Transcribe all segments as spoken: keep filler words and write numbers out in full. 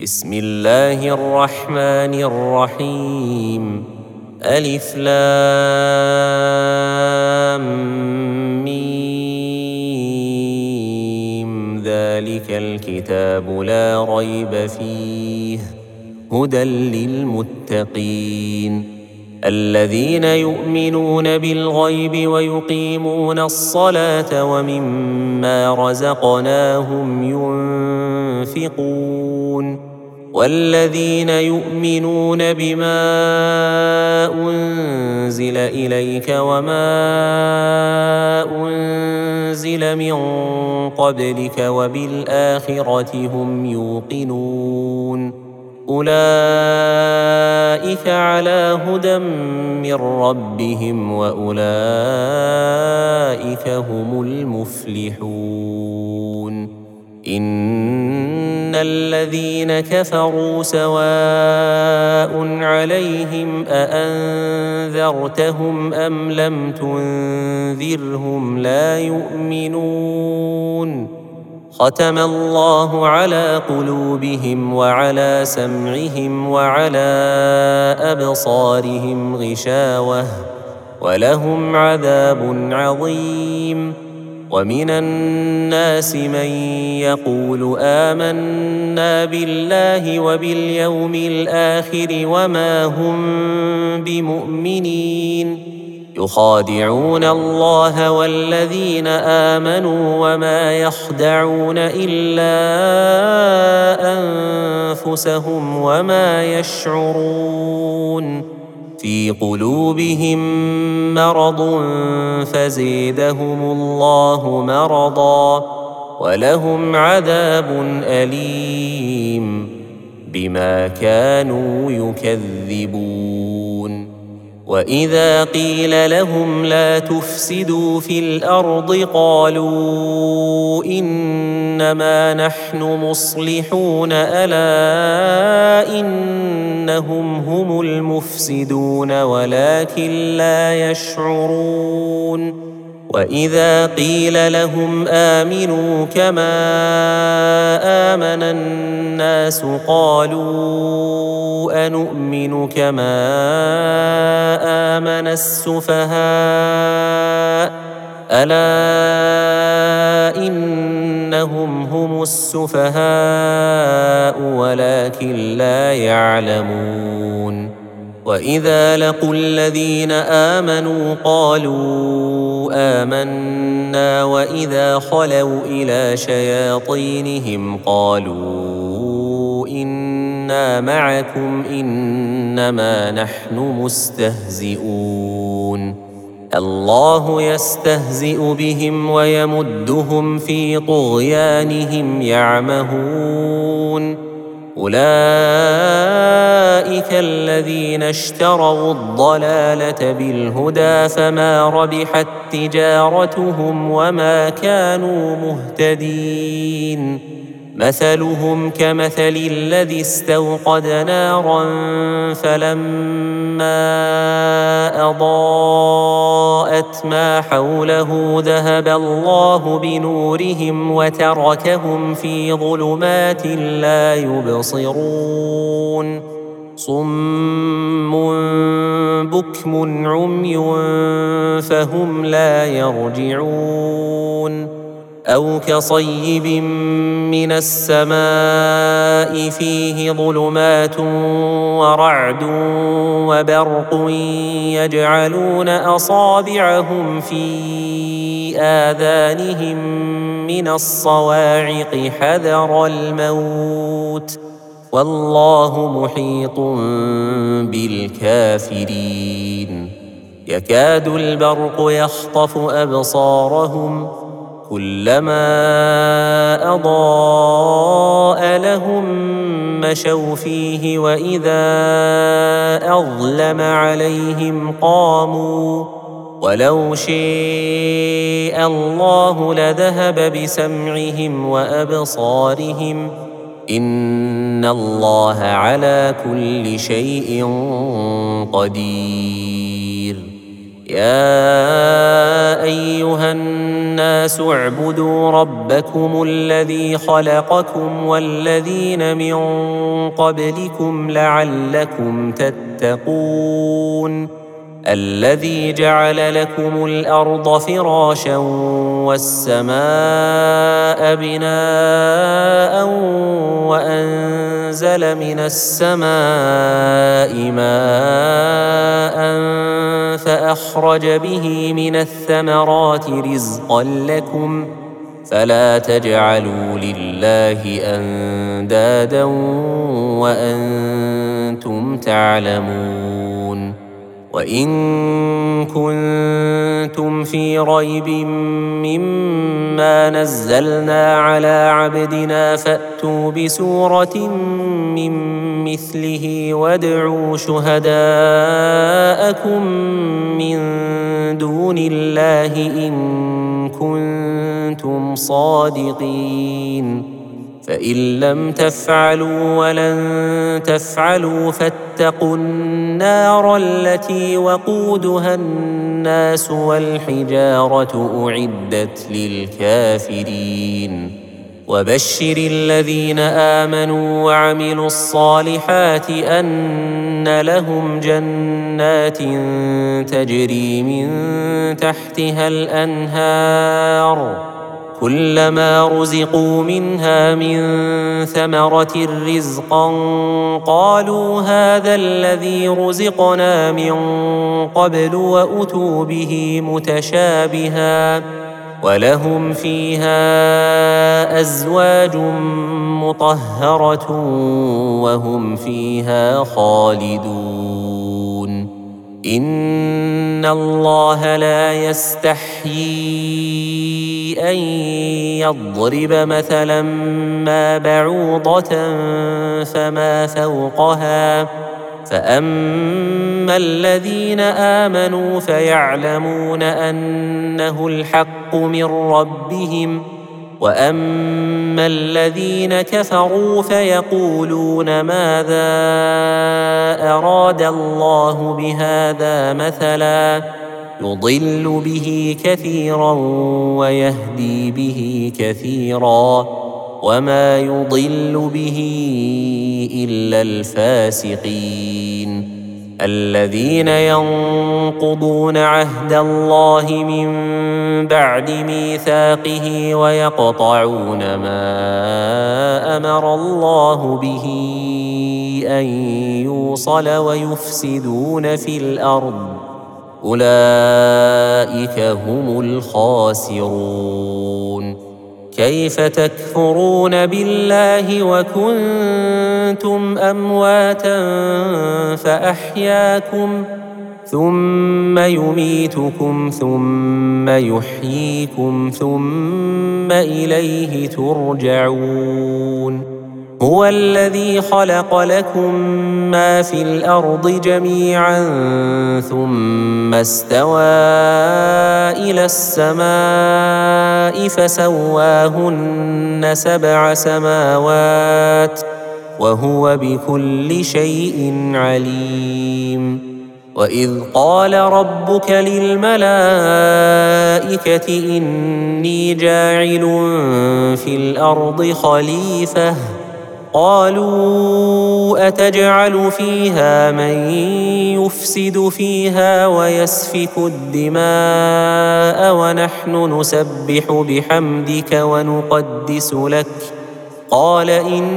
بسم الله الرحمن الرحيم. ألف لام ميم. ذلك الكتاب لا ريب فيه هدى للمتقين الذين يؤمنون بالغيب ويقيمون الصلاة ومما رزقناهم ينفقون والذين يؤمنون بما أنزل إليك وما أنزل من قبلك وبالآخرة هم يوقنون أولئك على هدى من ربهم وأولئك هم المفلحون. إن الذين كفروا سواء عليهم أأنذرتهم أم لم تنذرهم لا يؤمنون. ختم الله على قلوبهم وعلى سمعهم وعلى أبصارهم غشاوة ولهم عذاب عظيم. ومن الناس من يقول آمنا بالله وباليوم الآخر وما هم بمؤمنين يخادعون الله والذين آمنوا وما يخدعون إلا أنفسهم وما يشعرون. في قلوبهم مرض فزيدهم الله مرضا ولهم عذاب أليم بما كانوا يكذبون. وإذا قيل لهم لا تفسدوا في الأرض قالوا إنما نحن مصلحون ألا إنهم هم المفسدون ولكن لا يشعرون. وإذا قيل لهم آمنوا كما آمن الناس قالوا أنؤمن كما آمن السفهاء ألا إنهم هم السفهاء ولكن لا يعلمون. وإذا لقوا الذين آمنوا قالوا آمنا وإذا خلوا إلى شياطينهم قالوا إنا معكم إنما نحن مستهزئون. الله يستهزئ بهم ويمدهم في طغيانهم يعمهون. أولئك الذين اشتروا الضلالة بالهدى فما ربحت تجارتهم وما كانوا مهتدين. مثلهم كمثل الذي استوقد نارا فلما أضاءت ما حوله ذهب الله بنورهم وتركهم في ظلمات لا يبصرون. صم بكم عمي فهم لا يرجعون. أو كصيب من السماء فيه ظلمات ورعد وبرق يجعلون أصابعهم في آذانهم من الصواعق حذر الموت والله محيط بالكافرين. يكاد البرق يخطف أبصارهم كلما أضاء لهم مشوا فيه وإذا أظلم عليهم قاموا ولو شاء الله لذهب بسمعهم وأبصارهم إن الله على كل شيء قدير. يا أيها الناس اعبدوا ربكم الذي خلقكم والذين من قبلكم لعلكم تتقون الذي جعل لكم الأرض فراشا والسماء بناء وأنزل من السماء ماء فأخرج به من الثمرات رزقا لكم فلا تجعلوا لله أندادا وأنتم تعلمون وإن كنتم في ريب مما نزلنا على عبدنا فأتوا بسورة من مثله وادعوا شهداءكم من دون الله إن كنتم صادقين فإن لم تفعلوا ولن تفعلوا فاتقوا النار التي وقودها الناس والحجارة أعدت للكافرين وبشر الذين آمنوا وعملوا الصالحات أن لهم جنات تجري من تحتها الأنهار كلما رزقوا منها من ثمرة رزقا قالوا هذا الذي رزقنا من قبل وأتوا به متشابها ولهم فيها أزواج مطهرة وهم فيها خالدون إن الله لا يستحيي أن يضرب مثلا ما بعوضة فما فوقها فأما الذين آمنوا فيعلمون أنه الحق من ربهم وأما الذين كفروا فيقولون ماذا أراد الله بهذا مثلا يضل به كثيرا ويهدي به كثيرا وما يضل به إلا الفاسقين الذين ينقضون عهد الله من بعد ميثاقه ويقطعون ما أمر الله به أن يوصل ويفسدون في الأرض أولئك هم الخاسرون كيف تكفرون بالله وكنتم أمواتا فأحياكم ثم يميتكم ثم يحييكم ثم إليه ترجعون هو الذي خلق لكم ما في الأرض جميعا ثم استوى إلى السماء فسواهن سبع سماوات وهو بكل شيء عليم وإذ قال ربك للملائكة إني جاعل في الأرض خليفة قالوا أتجعل فيها من يفسد فيها ويسفك الدماء ونحن نسبح بحمدك ونقدس لك قال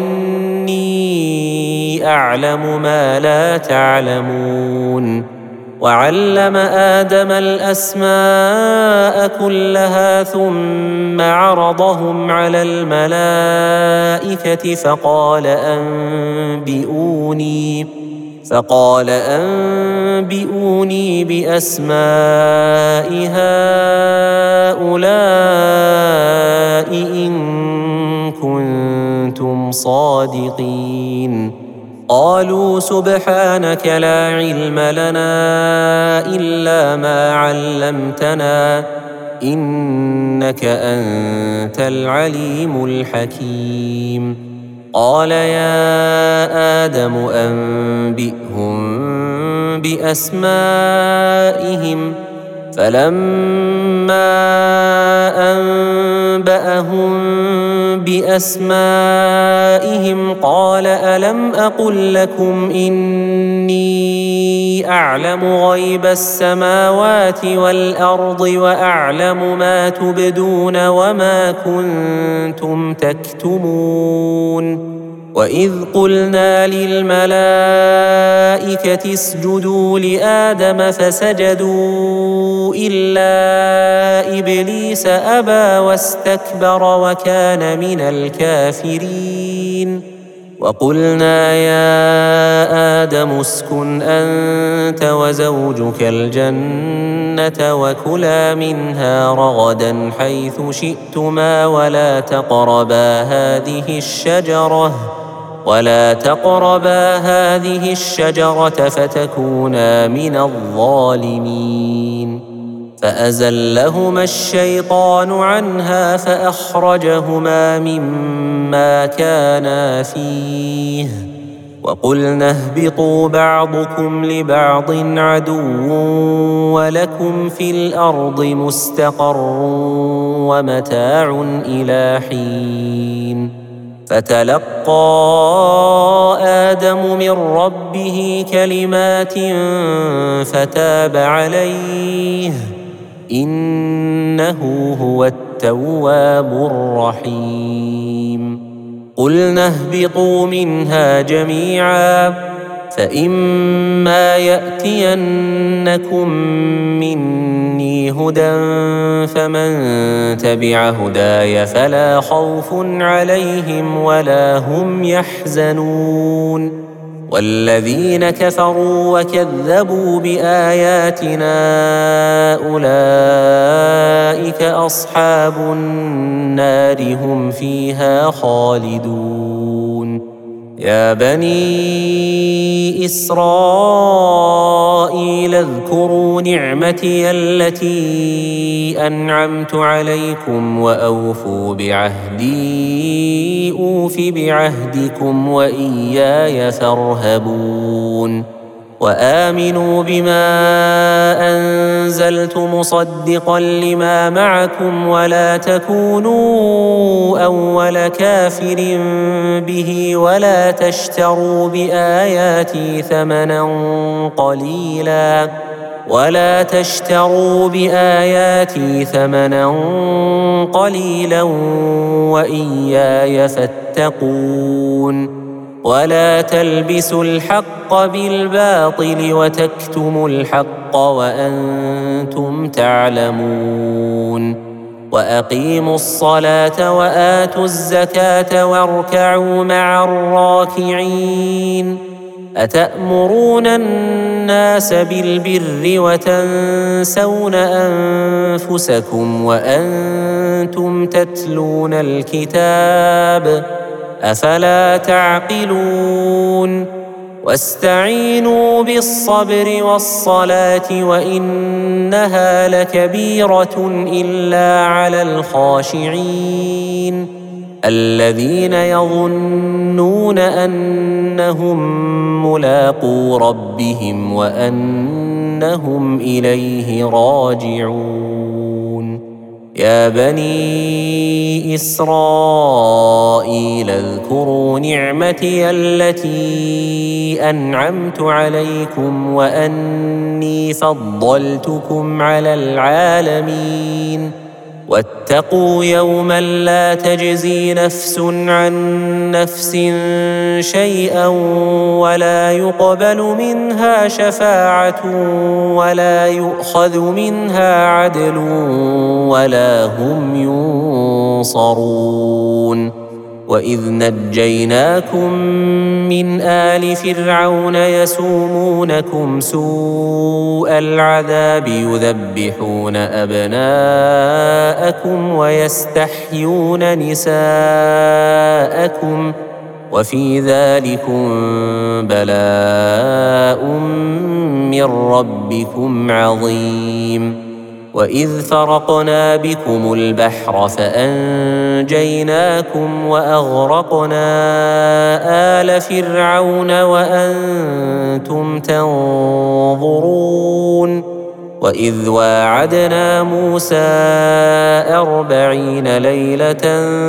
إني أعلم ما لا تعلمون وعلم آدم الأسماء كلها ثم عرضهم على الملائكة فقال أنبئوني فقال أنبئوني بأسماء هؤلاء إن كنتم صادقين قالوا سبحانك لا علم لنا إلا ما علمتنا إنك أنت العليم الحكيم قال يا آدم أنبئهم بأسمائهم فلما أنبأهم بأسمائهم قال ألم أقل لكم إني أعلم غيب السماوات والأرض وأعلم ما تبدون وما كنتم تكتمون وإذ قلنا للملائكة اسجدوا لآدم فسجدوا إلا إبليس أبى واستكبر وكان من الكافرين وقلنا يا آدم اسكن أنت وزوجك الجنة وكلا منها رغدا حيث شئتما ولا تقربا هذه الشجرة ولا تقربا هذه الشجرة فتكونا من الظالمين فأزلهما الشيطان عنها فأخرجهما مما كانا فيه وقلنا اهبطوا بعضكم لبعض عدو ولكم في الأرض مستقر ومتاع إلى حين فتلقى آدم من ربه كلمات فتاب عليه إنه هو التواب الرحيم قلنا اهبطوا منها جميعا فإما يأتينكم مني هدى فمن تبع هداي فلا خوف عليهم ولا هم يحزنون والذين كفروا وكذبوا بآياتنا أولئك أصحاب النار هم فيها خالدون يا بني إسرائيل اذكروا نعمتي التي أنعمت عليكم وأوفوا بعهدي أوف بعهدكم وإياي فارهبون وآمنوا بما أنزلت مصدقا لما معكم ولا تكونوا أول كافر به ولا تشتروا بآياتي ثمنا قليلا ولا تشتروا بآياتي ثمنا قليلا وإياي فاتقون ولا تلبسوا الحق بالباطل وتكتموا الحق وأنتم تعلمون وأقيموا الصلاة وآتوا الزكاة واركعوا مع الراكعين أتأمرون الناس بالبر وتنسون أنفسكم وأنتم تتلون الكتاب أفلا تعقلون واستعينوا بالصبر والصلاة وإنها لكبيرة إلا على الخاشعين الذين يظنون أنهم ملاقو ربهم وأنهم إليه راجعون يا بني إسرائيل اذكروا نعمتي التي أنعمت عليكم وأني فضلتكم على العالمين واتقوا يوما لا تجزي نفس عن نفس شيئا ولا يقبل منها شفاعة ولا يؤخذ منها عدل ولا هم ينصرون وإذ نجيناكم من آل فرعون يسومونكم سوء العذاب يذبحون أبناءكم ويستحيون نساءكم وفي ذلكم بلاء من ربكم عظيم وإذ فرقنا بكم البحر فأنجيناكم وأغرقنا آل فرعون وأنتم تنظرون وإذ واعدنا موسى أربعين ليلة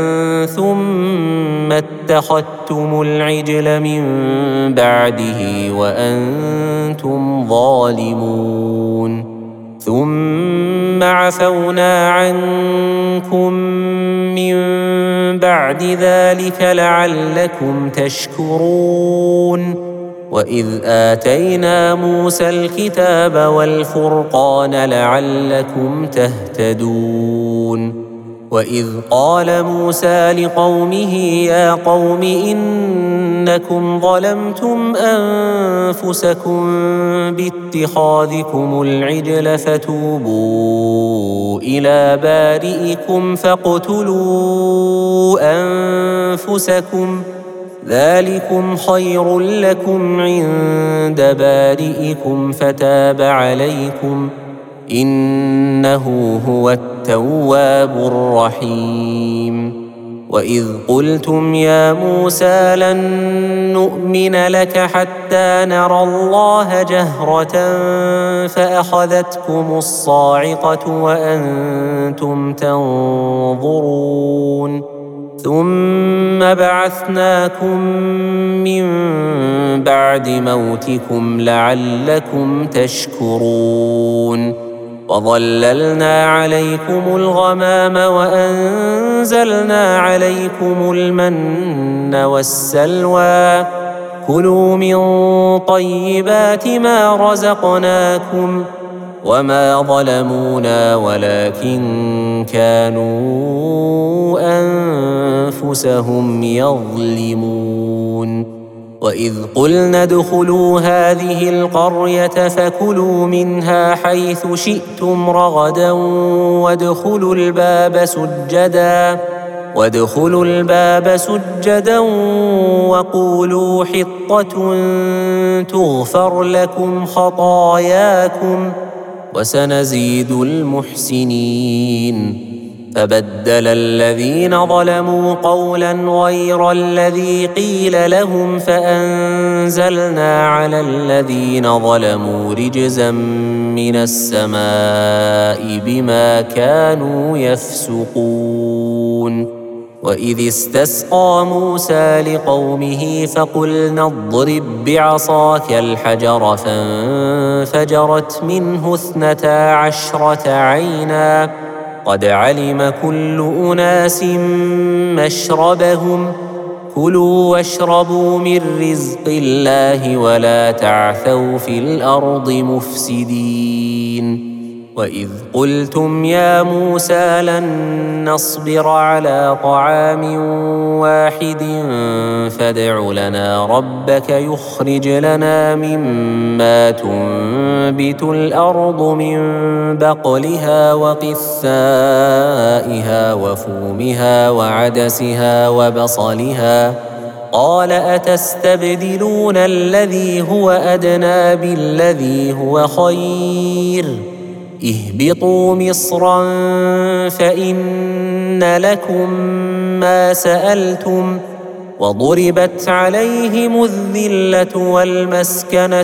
ثم اتخذتم العجل من بعده وأنتم ظالمون ثم عفونا عنكم من بعد ذلك لعلكم تشكرون وإذ آتينا موسى الكتاب والفرقان لعلكم تهتدون وإذ قال موسى لقومه يا قوم إنكم ظلمتم أنفسكم باتخاذكم العجل فتوبوا إلى بارئكم فاقتلوا أنفسكم ذلكم خير لكم عند بارئكم فتاب عليكم إنه هو التواب الرحيم وإذ قلتم يا موسى لن نؤمن لك حتى نرى الله جهرة فأخذتكم الصاعقة وأنتم تنظرون ثم بعثناكم من بعد موتكم لعلكم تشكرون وظللنا عليكم الغمام وأنزلنا عليكم المن والسلوى كلوا من طيبات ما رزقناكم وما ظلمونا ولكن كانوا أنفسهم يظلمون وإذ قلنا ادخلوا هذه القرية فكلوا منها حيث شئتم رغدا وادخلوا الباب سجدا وادخلوا الباب سجدا وقولوا حطة تغفر لكم خطاياكم وسنزيد المحسنين فبدل الذين ظلموا قولا غير الذي قيل لهم فأنزلنا على الذين ظلموا رجزا من السماء بما كانوا يفسقون وإذ استسقى موسى لقومه فقلنا اضرب بعصاك الحجر فانفجرت منه اثنتا عشرة عينا قد علم كل أناس مشربهم كلوا واشربوا من رزق الله ولا تعثوا في الأرض مفسدين وإذ قلتم يا موسى لن نصبر على طعام واحد فادع لنا ربك يخرج لنا مما تنبت الأرض من بقلها وقثائها وفومها وعدسها وبصلها قال أتستبدلون الذي هو أدنى بالذي هو خير اهبطوا مصرا فإن لكم ما سألتم وضربت عليهم الذلة والمسكنة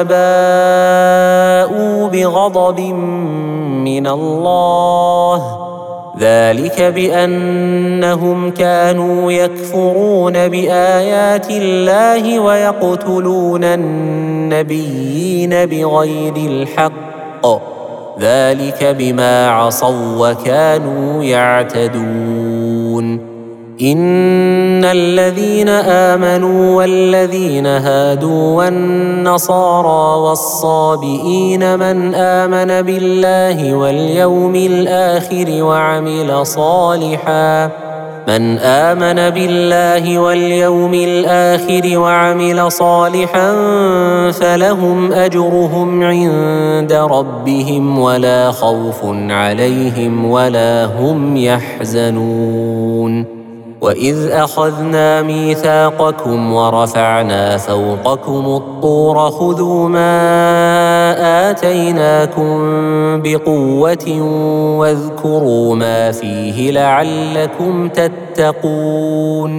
وباءوا بغضب من الله ذلك بأنهم كانوا يكفرون بآيات الله ويقتلون النبيين بغير الحق ذلك بما عصوا وكانوا يعتدون إن الذين آمنوا والذين هادوا والنصارى والصابئين من آمن بالله واليوم الآخر وعمل صالحا من آمن بالله واليوم الآخر وعمل صالحا فلهم أجرهم عند ربهم ولا خوف عليهم ولا هم يحزنون وإذ أخذنا ميثاقكم ورفعنا فوقكم الطور خذوا ما آتيناكم بقوة واذكروا ما فيه لعلكم تتقون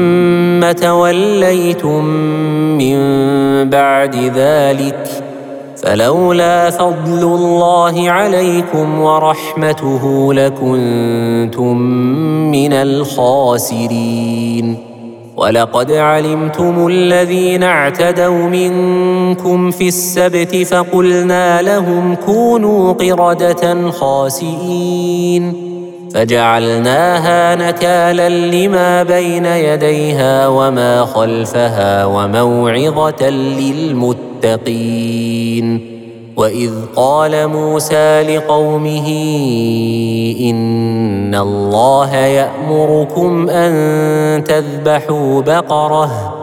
ثم توليتم من بعد ذلك فلولا فضل الله عليكم ورحمته لكنتم من الخاسرين. ولقد علمتم الذين اعتدوا منكم في السبت فقلنا لهم كونوا قردة خاسئين فجعلناها نكالا لما بين يديها وما خلفها وموعظة للمتقين. وإذ قال موسى لقومه إن الله يأمركم أن تذبحوا بقرة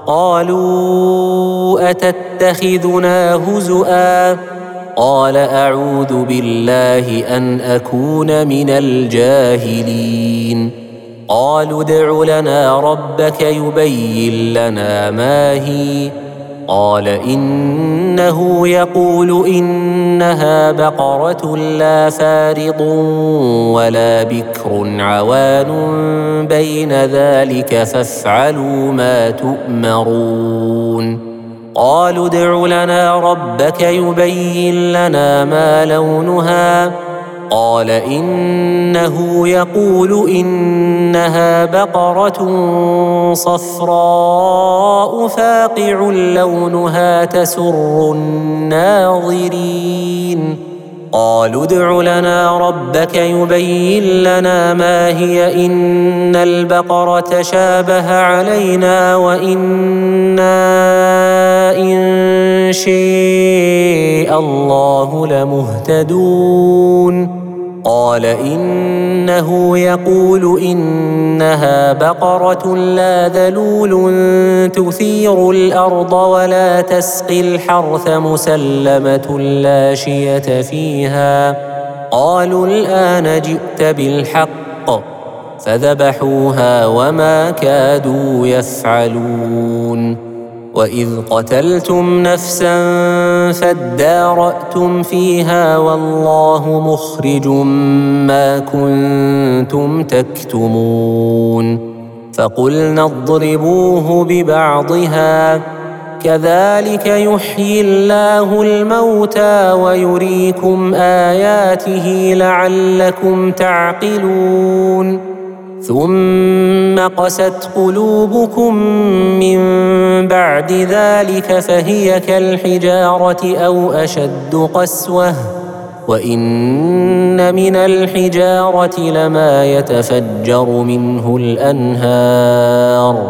قالوا أتتخذنا هزؤا قال أعوذ بالله أن أكون من الجاهلين. قالوا ادع لنا ربك يبين لنا ما هي قال إنه يقول إنها بقرة لا فارض ولا بكر عوان بين ذلك فافعلوا ما تؤمرون. قالوا ادع لنا ربك يبين لنا ما لونها قال إنه يقول إنها بقرة صفراء فاقع لونها تسر الناظرين. قالوا ادع لنا ربك يبين لنا ما هي إن البقرة شابه علينا وإنا إن شاء الله لمهتدون. قال إنه يقول إنها بقرة لا ذلول تثير الأرض ولا تسقي الحرث مسلمة لا شية فيها. قالوا الآن جئت بالحق فذبحوها وما كادوا يفعلون. وإذ قتلتم نفسا فادارأتم فيها والله مخرج ما كنتم تكتمون. فقلنا اضربوه ببعضها كذلك يحيي الله الموتى ويريكم آياته لعلكم تعقلون. ثم قست قلوبكم من بعد ذلك فهي كالحجارة أو أشد قسوة وإن من الحجارة لما يتفجر منه الأنهار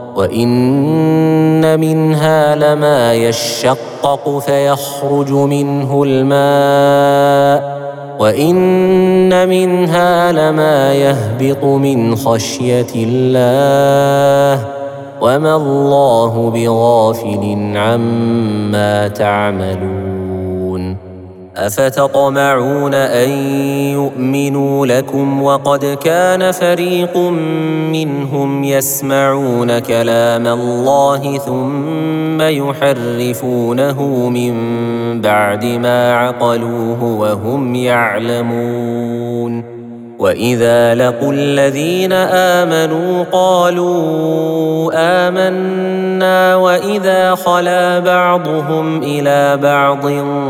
وإن منها لما يشقق فيخرج منه الماء وإن منها لما يهبط من خشية الله وما الله بغافل عما تعملون. أفتطمعون أن يؤمنوا لكم وقد كان فريق منهم يسمعون كلام الله ثم يحرفونه من بعد ما عقلوه وهم يعلمون. وإذا لقوا الذين آمنوا قالوا آمنا وإذا خلا بعضهم إلى بعض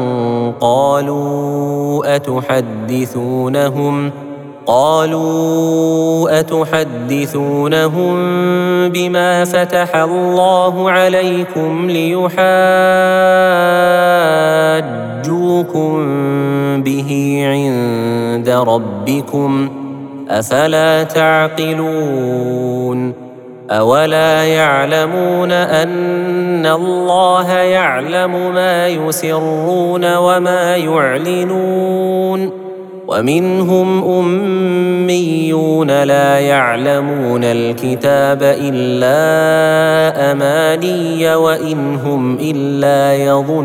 قالوا أتحدثونهم قالوا أتحدثونهم بما فتح الله عليكم ليحاجوكم به عند ربكم أفلا تعقلون. أولا يعلمون أن الله يعلم ما يسرون وما يعلنون ومنهم أميون لا يعلمون الكتاب إلا أماني وإن هم إلا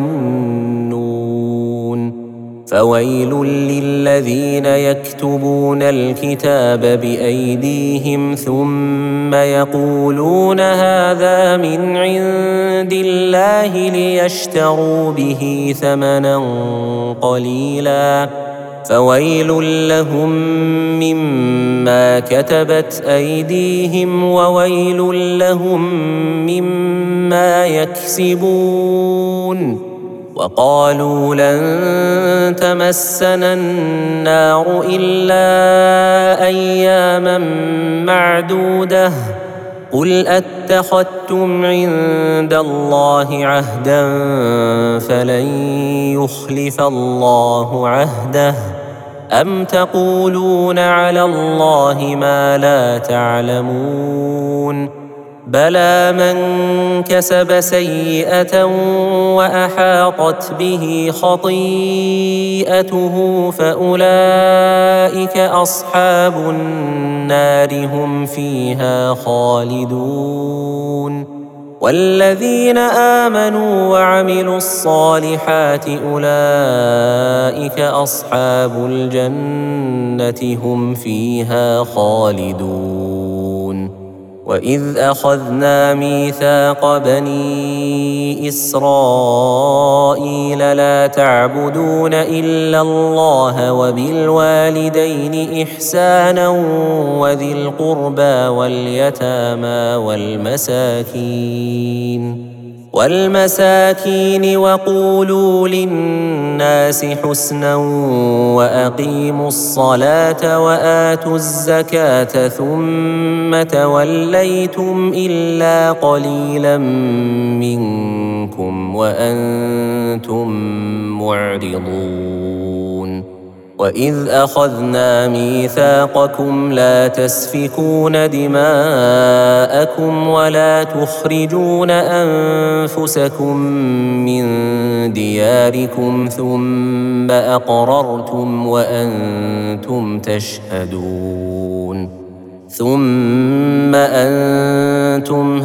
يظنون. فويل للذين يكتبون الكتاب بأيديهم ثم يقولون هذا من عند الله ليشتروا به ثمنا قليلا فويل لهم مما كتبت أيديهم وويل لهم مما يكسبون. وقالوا لن تمسنا النار إلا أياما معدودة قل أتخذتم عند الله عهدا فلن يخلف الله عهده أم تقولون على الله ما لا تعلمون بلى من كسب سيئة وأحاطت به خطيئته فأولئك أصحاب النار هم فيها خالدون والذين آمنوا وعملوا الصالحات أولئك أصحاب الجنة هم فيها خالدون وإذ أخذنا ميثاق بني إسرائيل لا تعبدون إلا الله وبالوالدين إحسانا وذي القربى واليتامى والمساكين والمساكين وقولوا للناس حسنا وأقيموا الصلاة وآتوا الزكاة ثم توليتم إلا قليلا منكم وأنتم معرضون وإذ أخذنا ميثاقكم لا تسفكون دماءكم ولا تخرجون أنفسكم من دياركم ثم أقررتم وأنتم تشهدون ثم أنتم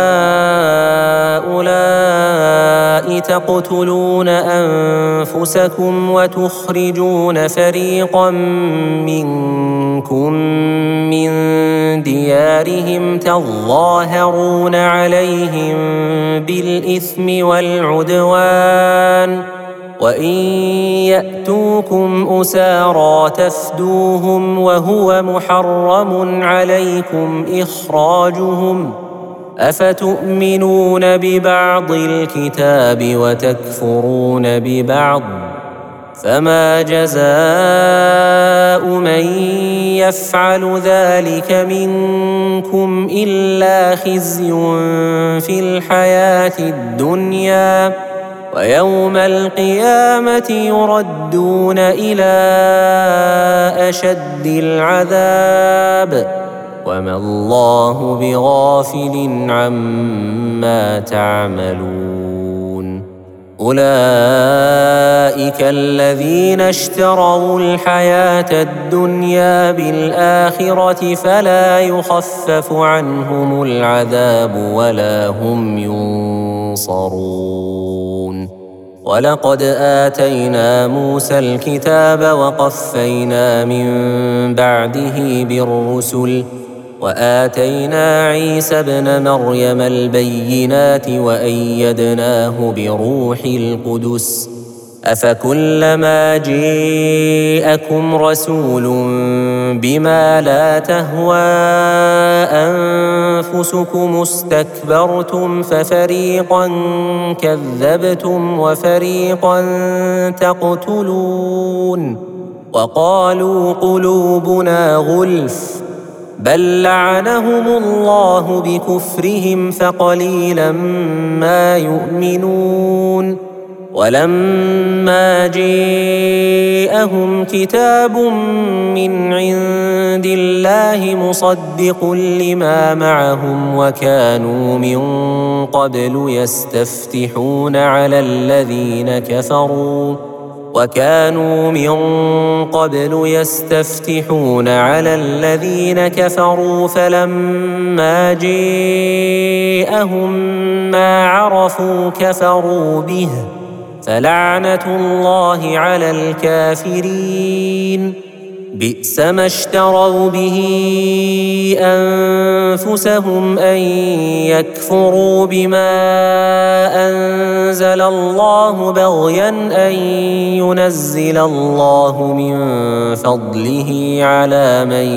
هؤلاء تقتلون أنفسكم وتخرجون فريقا منكم من ديارهم تظاهرون عليهم بالإثم والعدوان وإن يأتوكم أسارى تفدوهم وهو محرم عليكم إخراجهم أفتؤمنون ببعض الكتاب وتكفرون ببعض فما جزاء من يفعل ذلك منكم إلا خزي في الحياة الدنيا ويوم القيامة يردون إلى أشد العذاب وما الله بغافل عما تعملون أولئك الذين اشتروا الحياة الدنيا بالآخرة فلا يخفف عنهم العذاب ولا هم ينصرون ولقد آتينا موسى الكتاب وقفينا من بعده بالرسل وآتينا عيسى ابن مريم البينات وأيدناه بروح القدس أفكلما جاءكم رسول بما لا تهوى أنفسكم استكبرتم ففريقا كذبتم وفريقا تقتلون وقالوا قلوبنا غلف بل لعنهم الله بكفرهم فقليلا ما يؤمنون ولما جاءهم كتاب من عند الله مصدق لما معهم وكانوا من قبل يستفتحون على الذين كفروا وكانوا من قبل يستفتحون على الذين كفروا فلما جاءهم ما عرفوا كفروا به فلعنة الله على الكافرين بئس ما اشتروا به أنفسهم أن يكفروا بما أنزل الله بغيا أن ينزل الله من فضله على من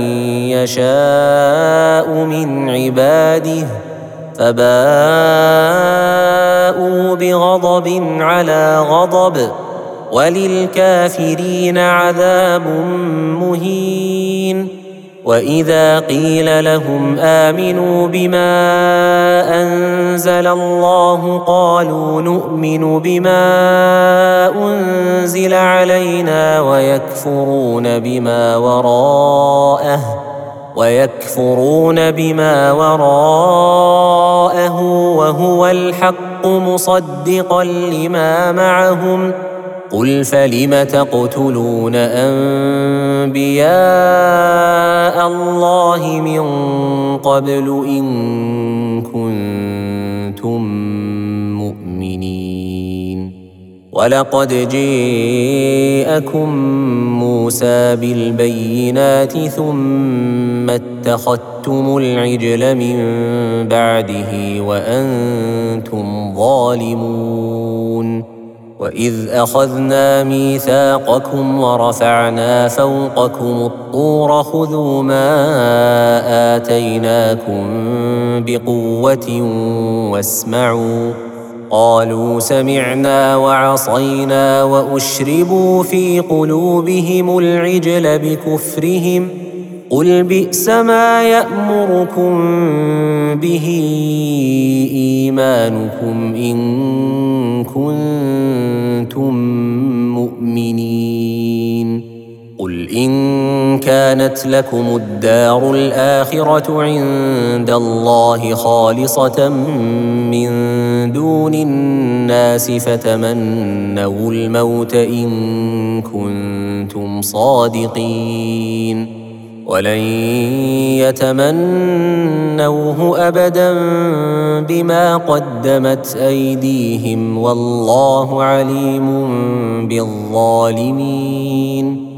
يشاء من عباده فباءوا بغضب غضب على غضب وللكافرين عذاب مهين. وإذا قيل لهم آمنوا بما أنزل الله قالوا نؤمن بما أنزل علينا ويكفرون بما وراءه ويكفرون بما وراءه وهو الحق مصدقا لما معهم. قل فلم تقتلون أنبياء الله من قبل إن كنتم مؤمنين؟ ولقد جاءكم موسى بالبينات ثم اتخذتم العجل من بعده وأنتم ظالمون. وإذ أخذنا ميثاقكم ورفعنا فوقكم الطور خذوا ما آتيناكم بقوة واسمعوا. قالوا سمعنا وعصينا وأشربوا في قلوبهم العجل بكفرهم. قل بئس ما يأمركم به إيمانكم إن كنتم مؤمنين. قل إن كانت لكم الدار الآخرة عند الله خالصة من دون الناس فتمنوا الموت إن كنتم صادقين. ولن يتمنوه أبدا بما قدمت أيديهم والله عليم بالظالمين.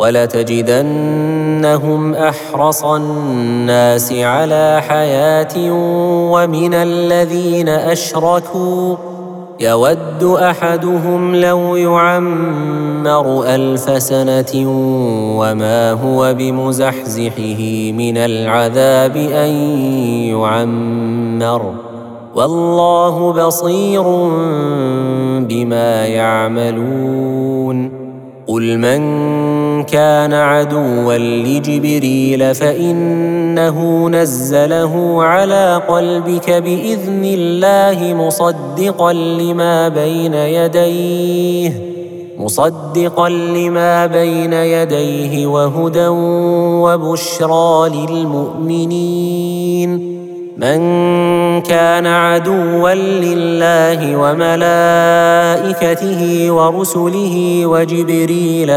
ولتجدنهم أحرص الناس على حياة ومن الذين أشركوا يود أحدهم لو يعمر ألف سنة وما هو بمزحزحه من العذاب أن يعمر والله بصير بما يعملون. قل من كان عدوا لجبريل فإنه نزله على قلبك بإذن الله مصدقا لما بين يديه مصدقا لما بين يديه وهدى وبشرى للمؤمنين. من كان عدوا لله وملائكته ورسله وجبريل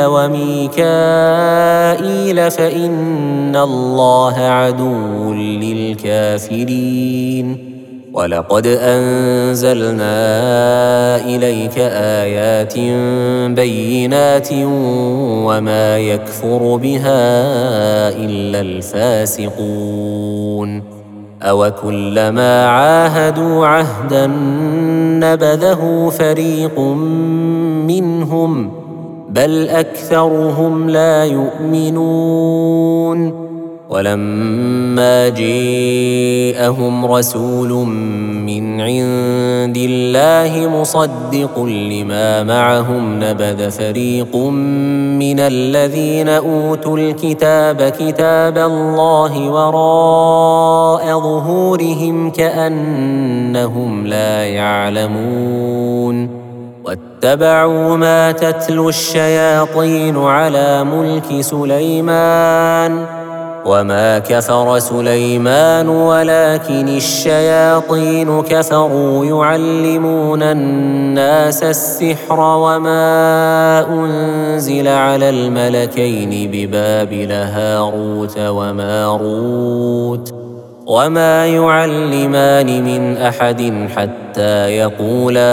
وميكائيل فإن الله عدو للكافرين. ولقد أنزلنا إليك آيات بينات وما يكفر بها إلا الفاسقون. أوكلما عاهدوا عهدا نبذه فريق منهم بل أكثرهم لا يؤمنون. ولما جاءهم رسول من عند الله مصدق لما معهم نبذ فريق من الذين أوتوا الكتاب كتاب الله وراء ظهورهم كأنهم لا يعلمون. واتبعوا ما تتلو الشياطين على ملك سليمان وما كفر سليمان ولكن الشياطين كفروا يعلمون الناس السحر وما أنزل على الملكين ببابل هاروت وماروت وما يعلمان من أحد حتى يقولا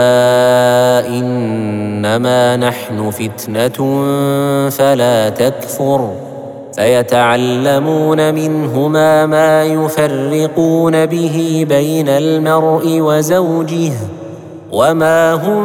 إنما نحن فتنة فلا تكفر فيتعلمون منهما ما يفرقون به بين المرء وزوجه وما هم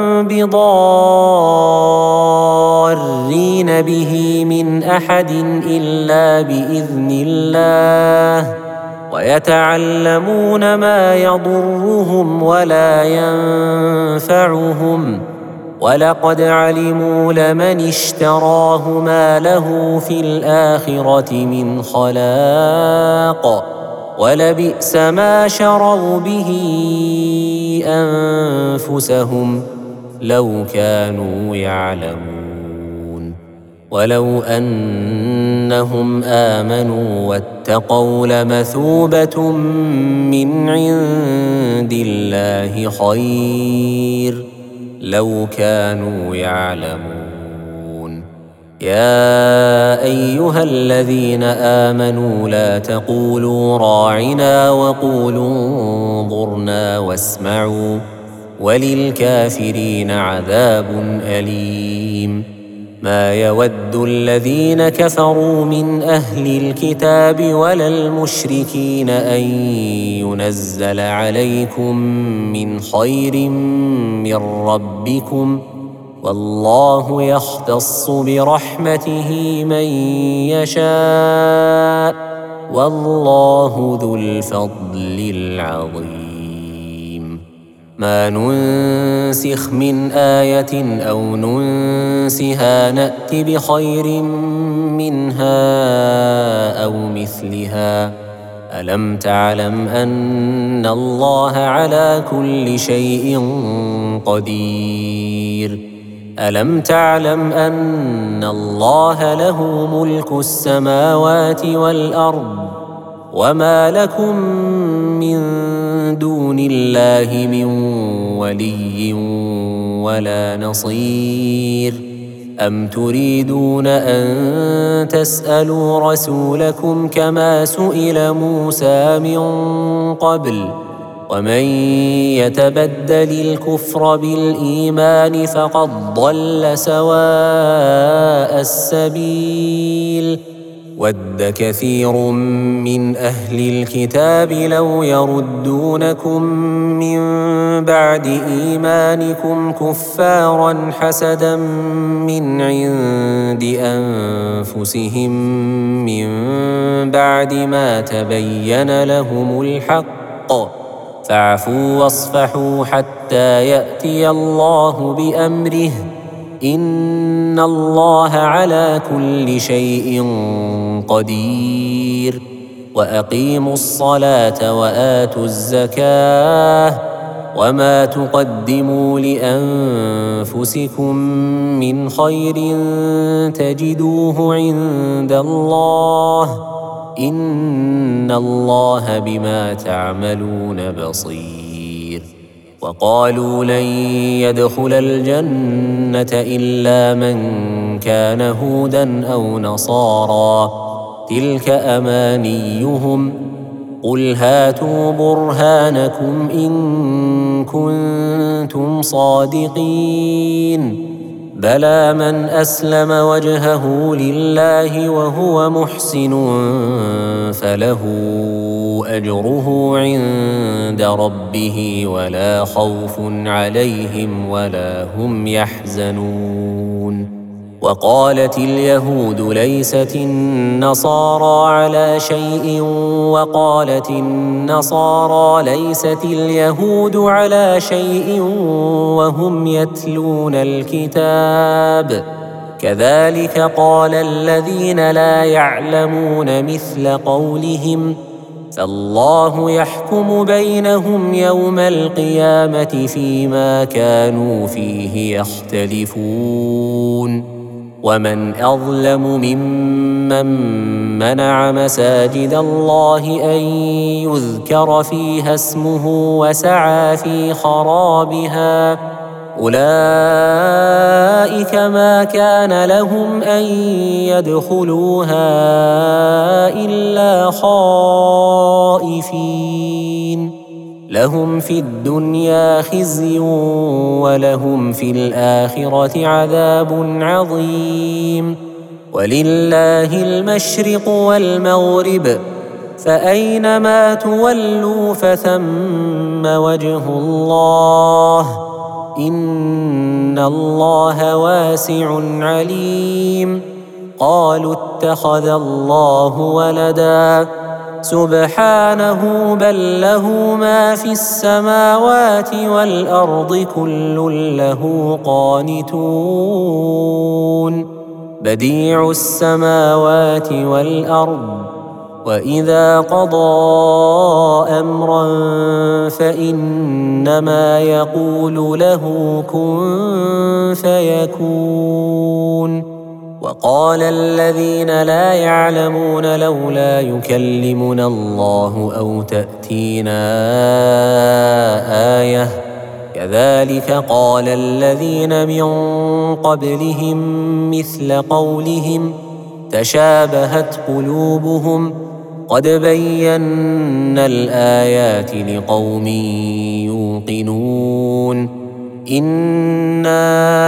بضارين به من أحد إلا بإذن الله ويتعلمون ما يضرهم ولا ينفعهم، ولقد علموا لمن اشتراه ما له في الآخرة من خلاق، ولبئس ما شروا به أنفسهم لو كانوا يعلمون. ولو أنهم آمنوا واتقوا لمثوبة من عند الله خير لو كانوا يعلمون. يا أيها الذين آمنوا لا تقولوا راعنا وقولوا انظرنا واسمعوا وللكافرين عذاب أليم. ما يود الذين كفروا من أهل الكتاب ولا المشركين أن ينزل عليكم من خير من ربكم، والله يختص برحمته من يشاء، والله ذو الفضل العظيم. ما ننسخ من آية أو ننسها نأت بخير منها أو مثلها. ألم تعلم أن الله على كل شيء قدير؟ ألم تعلم أن الله له ملك السماوات والأرض وما لكم من دون الله من ولي ولا نصير؟ أم تريدون أن تسألوا رسولكم كما سئل موسى من قبل؟ ومن يتبدل الكفر بالإيمان فقد ضل سواء السبيل. ود كثير من أهل الكتاب لو يردونكم من بعد إيمانكم كفارا حسدا من عند أنفسهم من بعد ما تبين لهم الحق، فاعفوا واصفحوا حتى يأتي الله بأمره، إن الله على كل شيء قدير. وأقيموا الصلاة وآتوا الزكاة، وما تقدموا لأنفسكم من خير تجدوه عند الله، إن الله بما تعملون بصير. وقالوا لن يدخل الجنة إلا من كان هودا أو نصارى، تلك أمانيهم، قل هاتوا برهانكم إن كنتم صادقين. بلى من أسلم وجهه لله وهو محسن فله أجره عند ربه ولا خوف عليهم ولا هم يحزنون. وقالت اليهود ليست النصارى على شيء، وقالت النصارى ليست اليهود على شيء وهم يتلون الكتاب، كذلك قال الذين لا يعلمون مثل قولهم، فالله يحكم بينهم يوم القيامة فيما كانوا فيه يختلفون. ومن أظلم ممن منع مساجد الله أن يذكر فيها اسمه وسعى في خرابها، أولئك ما كان لهم أن يدخلوها إلا خائفين، لهم في الدنيا خزي ولهم في الآخرة عذاب عظيم. ولله المشرق والمغرب، فأينما تولوا فثم وجه الله، إن الله واسع عليم. قالوا اتخذ الله ولدا، سبحانه بل له ما في السماوات والأرض كل له قانتون بديع السماوات والأرض وإذا قضى أمرا فإنما يقول له كن فيكون وقال الذين لا يعلمون لولا يكلمنا الله أو تأتينا آية كذلك قال الذين من قبلهم مثل قولهم تشابهت قلوبهم قد بينا الآيات لقوم يوقنون إنا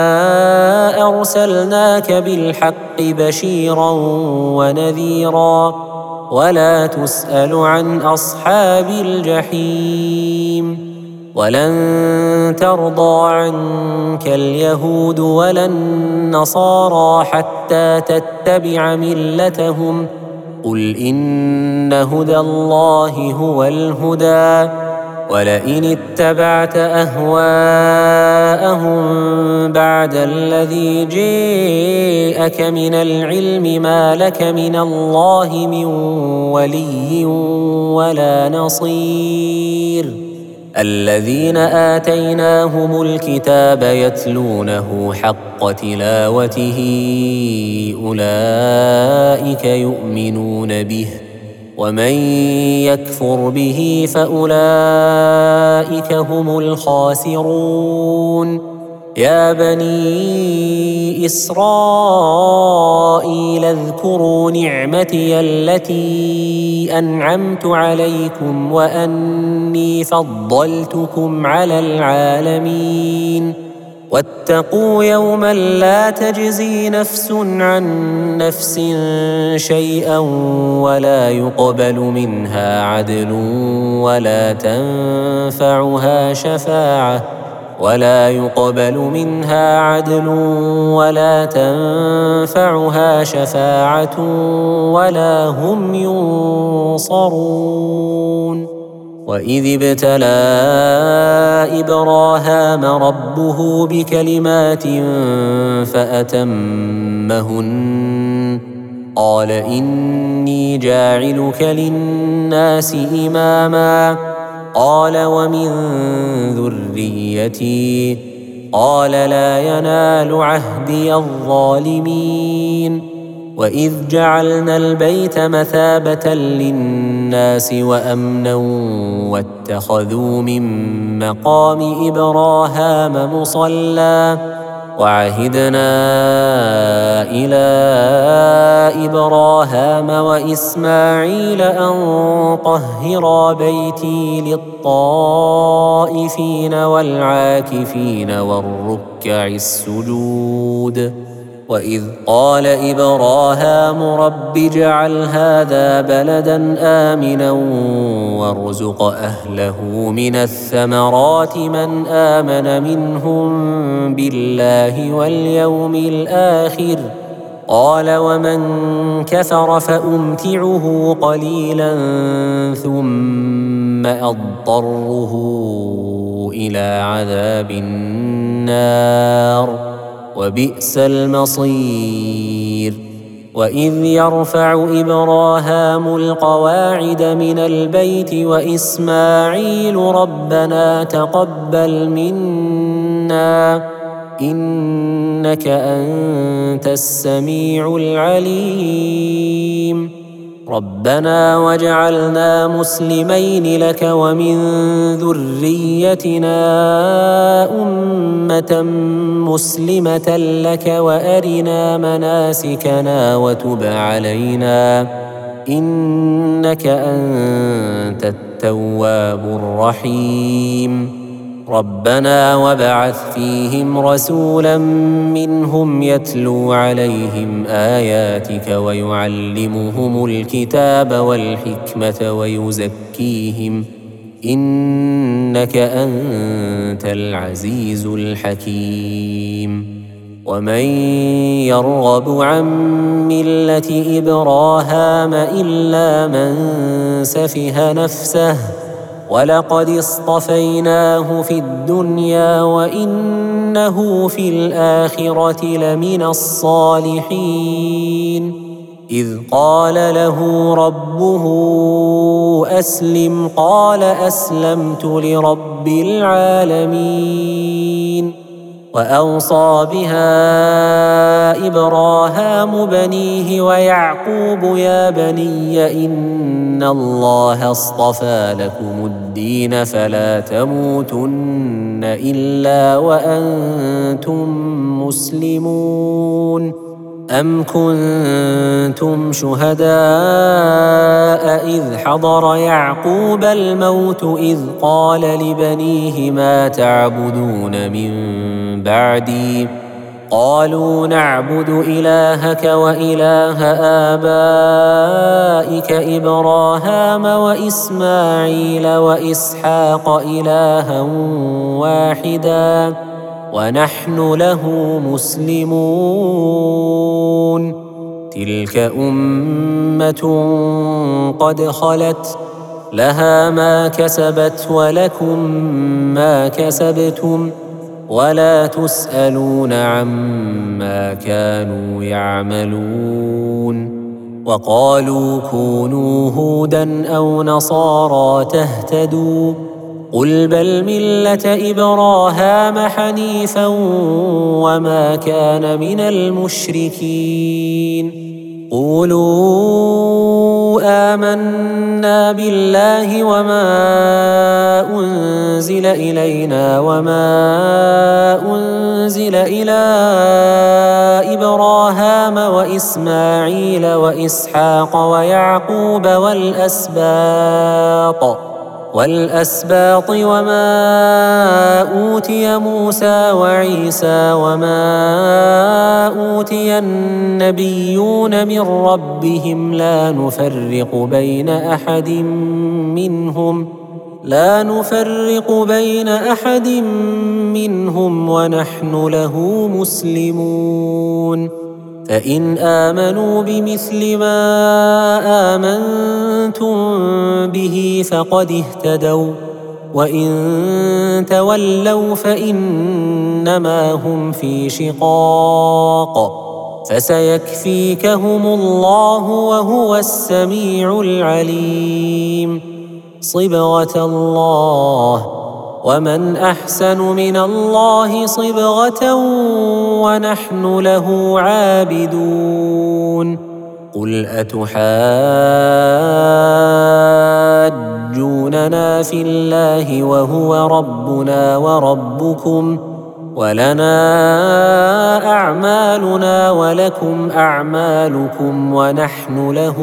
أرسلناك بالحق بشيرا ونذيرا ولا تسأل عن أصحاب الجحيم ولن ترضى عنك اليهود ولا النصارى حتى تتبع ملتهم قل إن هدى الله هو الهدى ولئن اتبعت أهواءهم بعد الذي جاءك من العلم ما لك من الله من ولي ولا نصير الذين آتيناهم الكتاب يتلونه حق تلاوته أولئك يؤمنون به ومن يكفر به فأولئك هم الخاسرون يا بني إسرائيل اذكروا نعمتي التي أنعمت عليكم وأني فضلتكم على العالمين واتقوا يوما لا تجزي نفس عن نفس شيئا ولا يقبل منها عدل ولا تنفعها شفاعة ولا يقبل منها عدل ولا تنفعها شفاعة ولا هم ينصرون وإذ ابتلى إبراهام ربه بكلمات فأتمهن قال إني جاعلك للناس إماما قال ومن ذريتي قال لا ينال عهدي الظالمين وإذ جعلنا البيت مثابة للناس وأمنا واتخذوا من مقام إبراهام مصلى وعهدنا إلى إبراهام وإسماعيل أن طهرا بيتي للطائفين والعاكفين والركع السجود وإذ قال إبراهام رب اجعل هذا بلدا آمنا وارزق أهله من الثمرات من آمن منهم بالله واليوم الآخر قال ومن كفر فأمتعه قليلا ثم أضطره إلى عذاب النار وبئس المصير وإذ يرفع إبراهام القواعد من البيت وإسماعيل ربنا تقبل منا إنك أنت السميع العليم ربنا واجعلنا مسلمين لك ومن ذريتنا أمة مسلمة لك وأرنا مناسكنا وتب علينا إنك أنت التواب الرحيم ربنا وابعث فيهم رسولا منهم يتلو عليهم آياتك ويعلمهم الكتاب والحكمة ويزكيهم إنك أنت العزيز الحكيم ومن يرغب عن ملة إبراهام إلا من سفه نفسه ولقد اصطفيناه في الدنيا وإنه في الآخرة لمن الصالحين إذ قال له ربه أسلم قال أسلمت لرب العالمين وأوصى بها إبراهام بنيه ويعقوب يا بني إن الله اصطفى لكم الدين فلا تموتن إلا وأنتم مسلمون أم كنتم شهداء إذ حضر يعقوب الموت إذ قال لبنيه ما تعبدون من بعدي قالوا نعبد إلهك وإله آبائك إبراهام وإسماعيل وإسحاق إلها واحدا ونحن له مسلمون تلك أمة قد خلت لها ما كسبت ولكم ما كسبتم ولا تسألون عما كانوا يعملون وقالوا كونوا هودا أو نصارى تهتدوا قل بل ملة إبراهام حنيفا وما كان من المشركين قولوا آمنا بالله وما أنزل إلينا وما أنزل إلى إبراهام وإسماعيل وإسحاق ويعقوب والأسباط والأسباط وما أوتي موسى وعيسى وما أوتي النبيون من ربهم لا نفرق بين أحد منهم لا نفرق بين أحد منهم ونحن له مسلمون فإن آمنوا بمثل ما آمنتم به فقد اهتدوا وإن تولوا فإنما هم في شقاق فسيكفيكهم الله وهو السميع العليم صبغة الله ومن أحسن من الله صبغة ونحن له عابدون قل أتحاجوننا في الله وهو ربنا وربكم ولنا أعمالنا ولكم أعمالكم ونحن له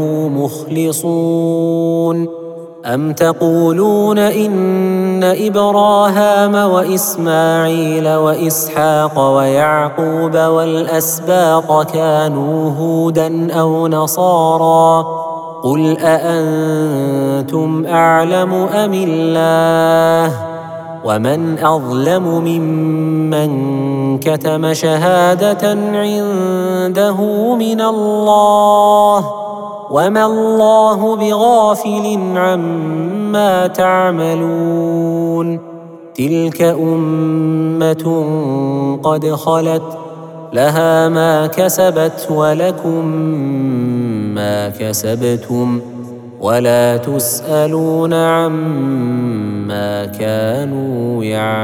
مخلصون أم تقولون إن إبراهام وإسماعيل وإسحاق ويعقوب والأسباط كانوا هودا أو نصارى قل أأنتم أعلم أم الله ومن أظلم ممن كتم شهادة عنده من الله وما الله بغافل عما تعملون تلك أمة قد خلت لها ما كسبت ولكم ما كسبتم ولا تسألون عما كانوا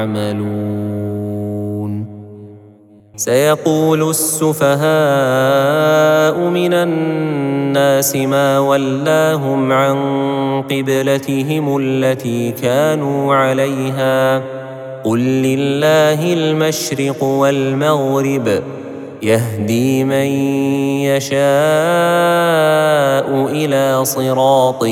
يعملون سيقول السفهاء من الناس ما ولاهم عن قبلتهم التي كانوا عليها قل لله المشرق والمغرب يهدي من يشاء إلى صراط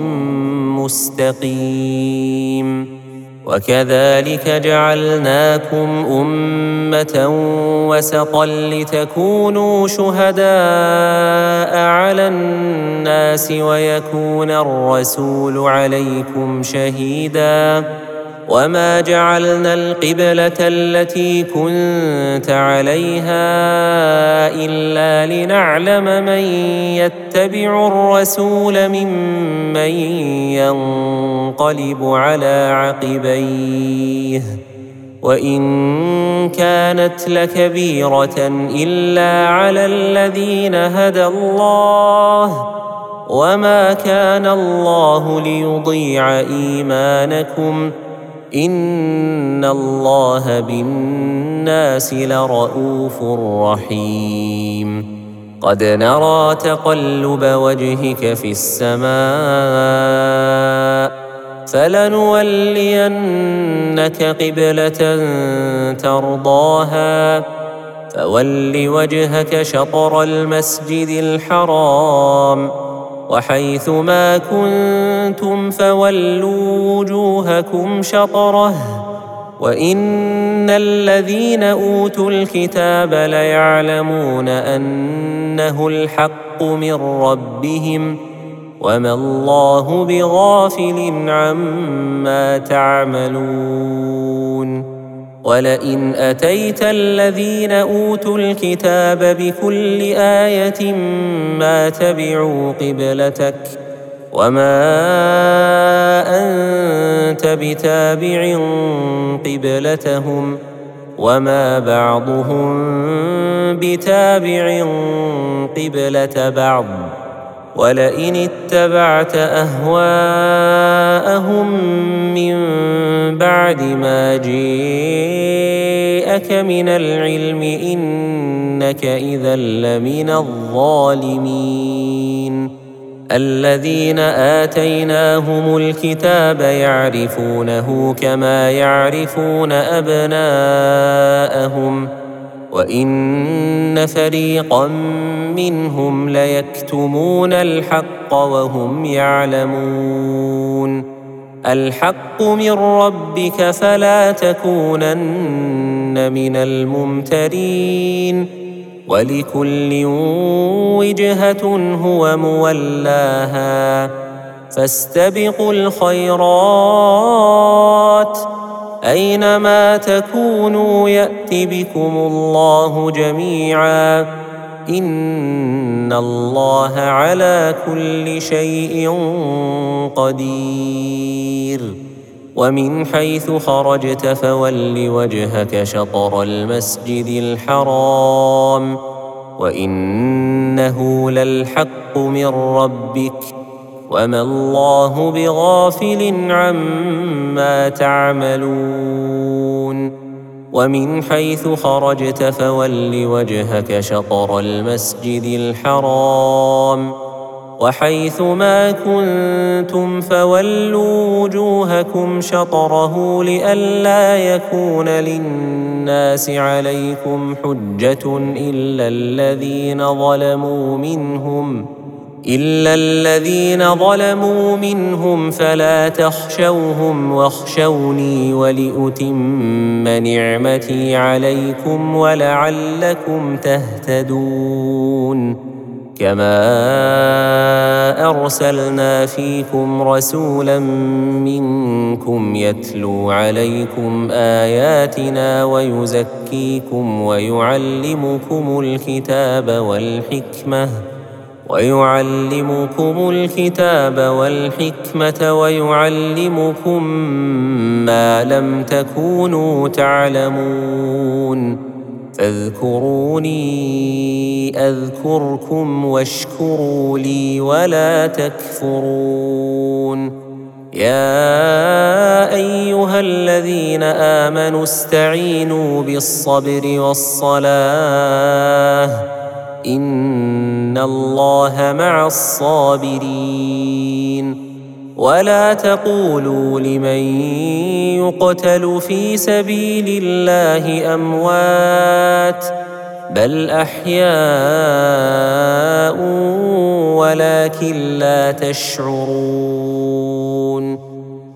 مستقيم وكذلك جعلناكم أمة وسطا لتكونوا شهداء على الناس ويكون الرسول عليكم شهيداً وما جعلنا القبلة التي كنت عليها إلا لنعلم من يتبع الرسول ممن ينقلب على عقبيه وإن كانت لكبيرة إلا على الذين هدى الله وما كان الله ليضيع إيمانكم إن الله بالناس لرءوف رحيم قد نرى تقلب وجهك في السماء فلنولينك قبلة ترضاها فول وجهك شطر المسجد الحرام وحيث ما كنتم فولوا وجوهكم شطره وإن الذين أوتوا الكتاب ليعلمون أنه الحق من ربهم وما الله بغافل عما تعملون ولئن أتيت الذين أوتوا الكتاب بكل آية ما تبعوا قبلتك وما أنت بتابع قبلتهم وما بعضهم بتابع قبلة بعض ولئن اتبعت أهواءهم من بعد ما جاءك من العلم إنك إذا لمن الظالمين الذين آتيناهم الكتاب يعرفونه كما يعرفون أبناءهم وإن فريقا منهم ليكتمون الحق وهم يعلمون الحق من ربك فلا تكونن من الممترين ولكل وجهة هو مولاها فاستبقوا الخيرات أينما تكونوا يأت بكم الله جميعا إن الله على كل شيء قدير ومن حيث خرجت فول وجهك شطر المسجد الحرام وإنه للحق من ربك وما الله بغافل عما تعملون ومن حيث خرجت فول وجهك شطر المسجد الحرام وحيث ما كنتم فولوا وجوهكم شطره لئلا يكون للناس عليكم حجة إلا الذين ظلموا منهم إلا الذين ظلموا منهم فلا تخشوهم واخشوني ولأتم نعمتي عليكم ولعلكم تهتدون كما أرسلنا فيكم رسولا منكم يتلو عليكم آياتنا ويزكيكم ويعلمكم الكتاب والحكمة ويعلمكم الكتاب والحكمة ويعلمكم ما لم تكونوا تعلمون فاذكروني أذكركم واشكروا لي ولا تكفرون يا أيها الذين آمنوا استعينوا بالصبر والصلاة إن الله مع الصابرين ولا تقولوا لمن يقتل في سبيل الله أموات بل أحياء ولكن لا تشعرون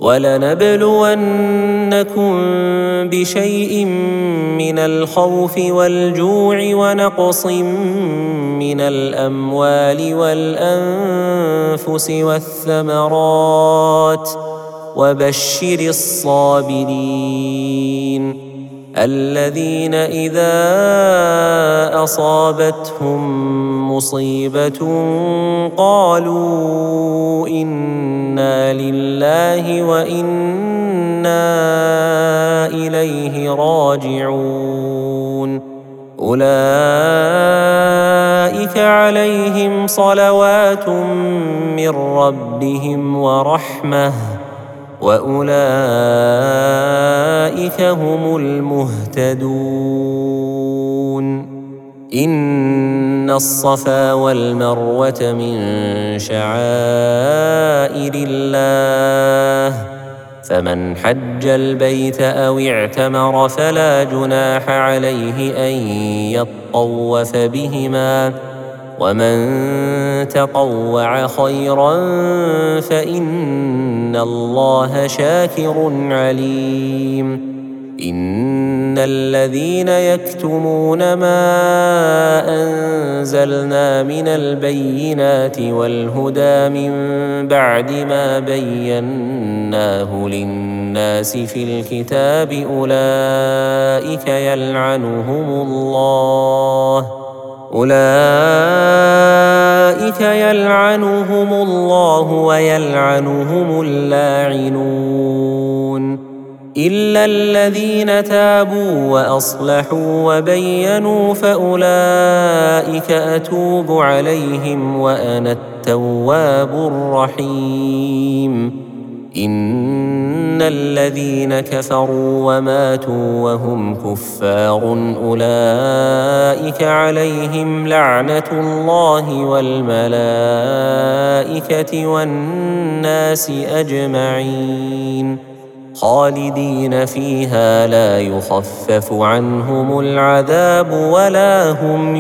ولنبلونكم بشيء من الخوف والجوع ونقص من الأموال والأنفس والثمرات وبشر الصابرين الذين إذا أصابتهم مصيبة قالوا إنا لله وإنا إليه راجعون أولئك عليهم صلوات من ربهم ورحمة وأولئك هم المهتدون إن الصفا والمروة من شعائر الله فمن حج البيت أو اعتمر فلا جناح عليه أن يطوف بهما ومن تطوع خيرا فإن الله شاكر عليم إن الذين يكتمون ما أنزلنا من البينات والهدى من بعد ما بيناه للناس في الكتاب أولئك يلعنهم الله أولئك يلعنهم الله ويلعنهم اللاعنون إلا الذين تابوا وأصلحوا وبينوا فأولئك أتوب عليهم وأنا التواب الرحيم إن الذين كفروا وماتوا وهم كفار أولئك عليهم لعنة الله والملائكة والناس أجمعين خالدين فيها لا يخفف عنهم العذاب ولا هم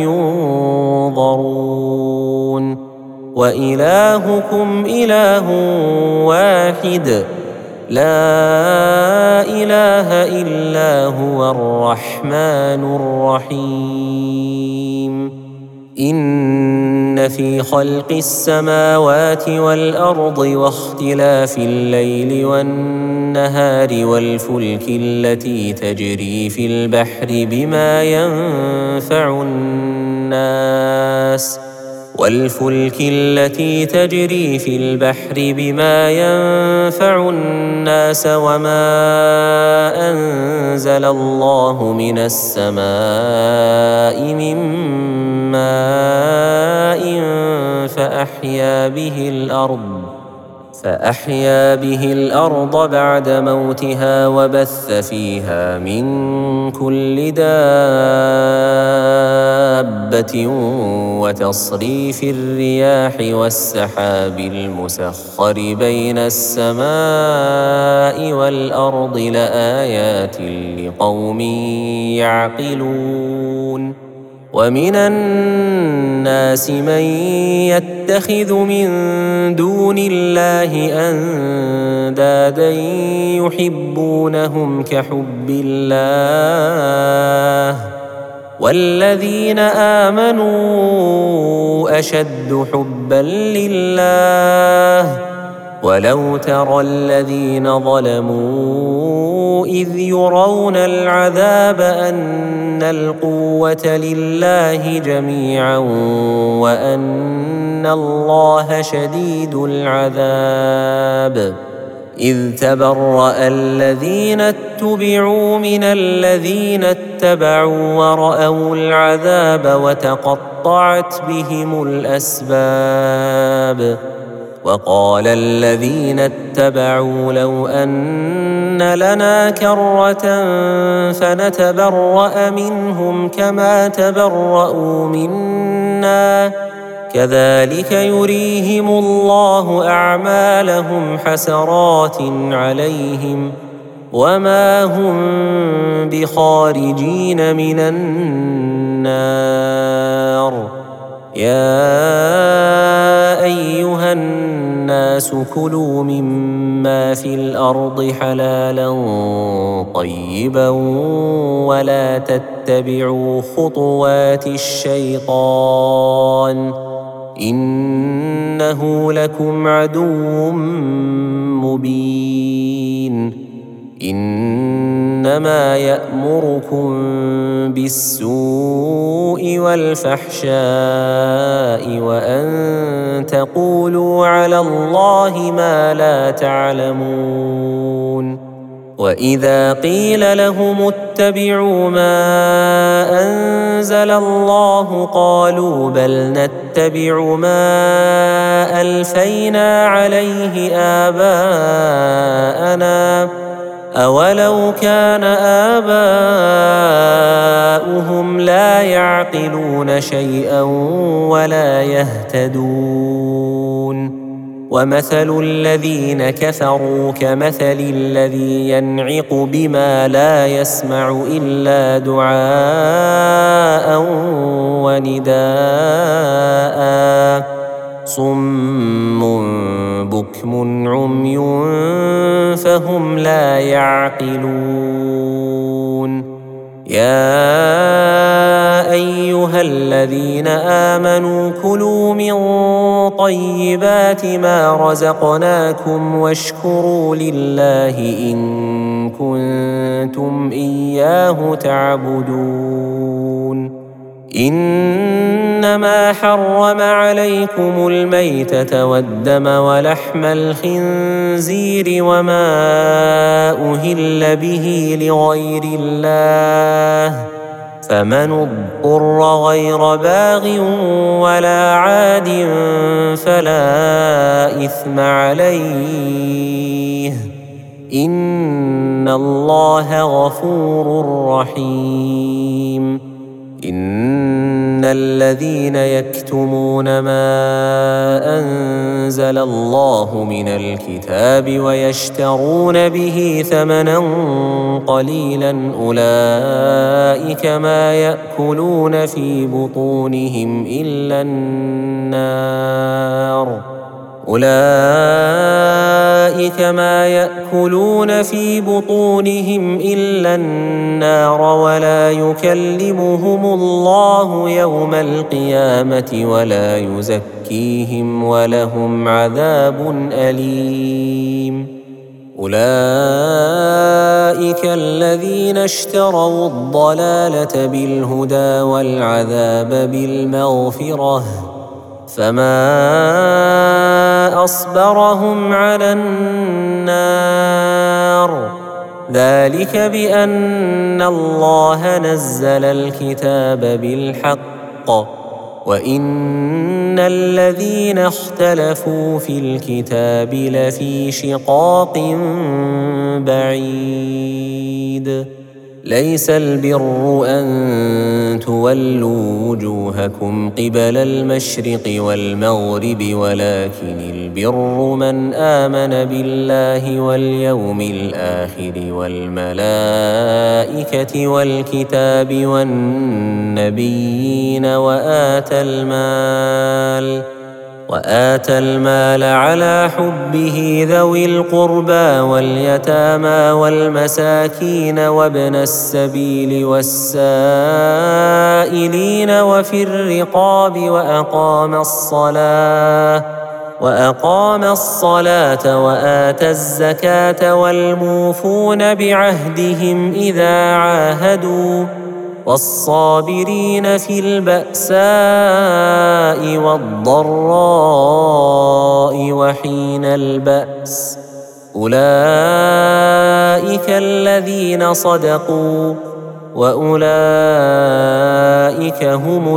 ينظرون وإلهكم إله واحد لا إله إلا هو الرحمن الرحيم إن في خلق السماوات والأرض واختلاف الليل والنهار والفلك التي تجري في البحر بما ينفع الناس والفلك التي تجري في البحر بما ينفع الناس وما أنزل الله من السماء من ماء فأحيا به الأرض فأحيا به الأرض بعد موتها وبث فيها من كل دابة وتصريف الرياح والسحاب المسخر بين السماء والأرض لآيات لقوم يعقلون ومن الناس من يتخذ من دون الله أندادا يحبونهم كحب الله والذين آمنوا أشد حبا لله ولو ترى الذين ظلموا إذ يرون العذاب أن القوة لله جميعا وأن الله شديد العذاب إذ تبرأ الذين اتبعوا من الذين اتبعوا ورأوا العذاب وتقطعت بهم الأسباب وقال الذين اتبعوا لو أن لنا كرة فنتبرأ منهم كما تبرأوا منا كذلك يريهم الله أعمالهم حسرات عليهم وما هم بخارجين من النار يا أيها الناس كلوا مما في الأرض حلالا طيبا ولا تتبعوا خطوات الشيطان إنه لكم عدو مبين إنما يأمركم بالسوء والفحشاء وأن تقولوا على الله ما لا تعلمون وإذا قيل لهم اتبعوا ما أنزل الله قالوا بل نتبع ما ألفينا عليه آباءنا أولو كان آباؤهم لا يعقلون شيئا ولا يهتدون ومثل الذين كفروا كمثل الذي ينعق بما لا يسمع إلا دعاء ونداء صم بكم عمي فهم لا يعقلون يا أيها الذين آمنوا كلوا من طيبات ما رزقناكم واشكروا لله إن كنتم إياه تعبدون إنما حرم عليكم الميتة والدم ولحم الخنزير وما أهل به لغير الله فمن اضطر غير باغ ولا عاد فلا إثم عليه إن الله غفور رحيم إن الذين يكتمون ما أنزل الله من الكتاب ويشترون به ثمنا قليلا أولئك ما يأكلون في بطونهم إلا النار أولئك ما يأكلون في بطونهم إلا النار ولا يكلمهم الله يوم القيامة ولا يزكيهم ولهم عذاب أليم أولئك الذين اشتروا الضلالة بالهدى والعذاب بالمغفرة فما أصبرهم على النار ذلك بأن الله نزل الكتاب بالحق وإن الذين اختلفوا في الكتاب لفي شقاق بعيد ليس البر أن تولوا وجوهكم قبل المشرق والمغرب ولكن البر من آمن بالله واليوم الآخر والملائكة والكتاب والنبيين وآتى المال وآتى المال على حبه ذوي القربى واليتامى والمساكين وابن السبيل والسائلين وفي الرقاب وأقام الصلاة وأقام الصلاة وآتى الزكاة والموفون بعهدهم إذا عاهدوا والصابرين في البأساء والضراء وحين البأس أولئك الذين صدقوا وأولئك هم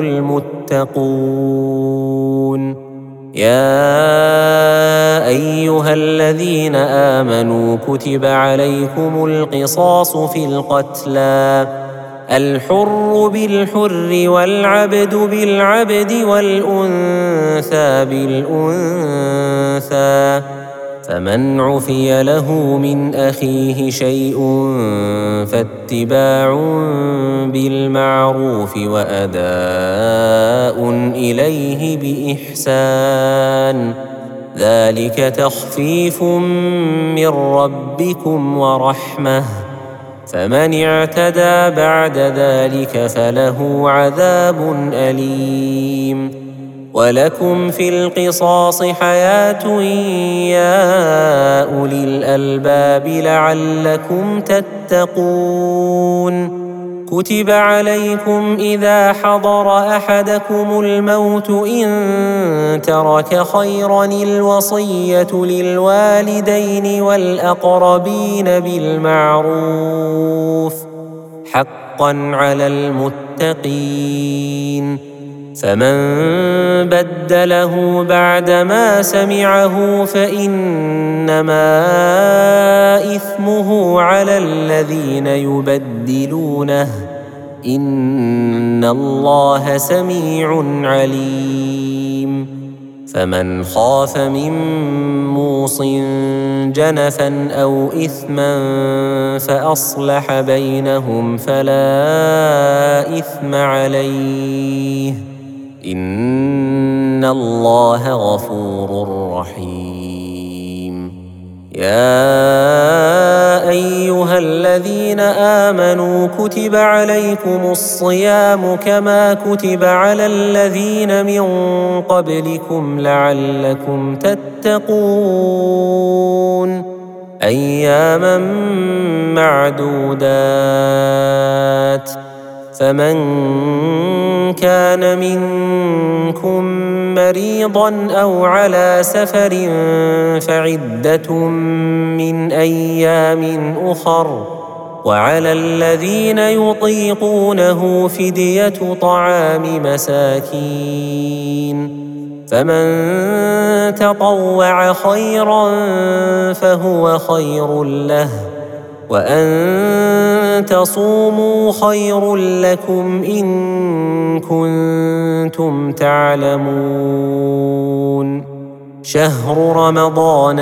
المتقون يا أيها الذين آمنوا كتب عليكم القصاص في القتلى الحر بالحر والعبد بالعبد والأنثى بالأنثى فمن عفي له من أخيه شيء فاتباع بالمعروف وأداء إليه بإحسان ذلك تخفيف من ربكم ورحمة فمن اعتدى بعد ذلك فله عذاب أليم ولكم في القصاص حياة يا أولي الألباب لعلكم تتقون. كتب عليكم إذا حضر أحدكم الموت إن ترك خيرا الوصية للوالدين والأقربين بالمعروف حقا على المتقين. فمن بدله بعدما سمعه فإنما إثمه على الذين يبدلونه إن الله سميع عليم. فمن خاف من موص جنفا أو إثما فأصلح بينهم فلا إثم عليه إن الله غفور رحيم. يا أيها الذين آمنوا كتب عليكم الصيام كما كتب على الذين من قبلكم لعلكم تتقون. أياما معدودات. فمن كان منكم مريضا أو على سفر فعدة من أيام أخر، وعلى الذين يطيقونه فدية طعام مساكين. فمن تطوع خيرا فهو خير له، وأن تصوموا خير لكم إن كنتم تعلمون. شهر رمضان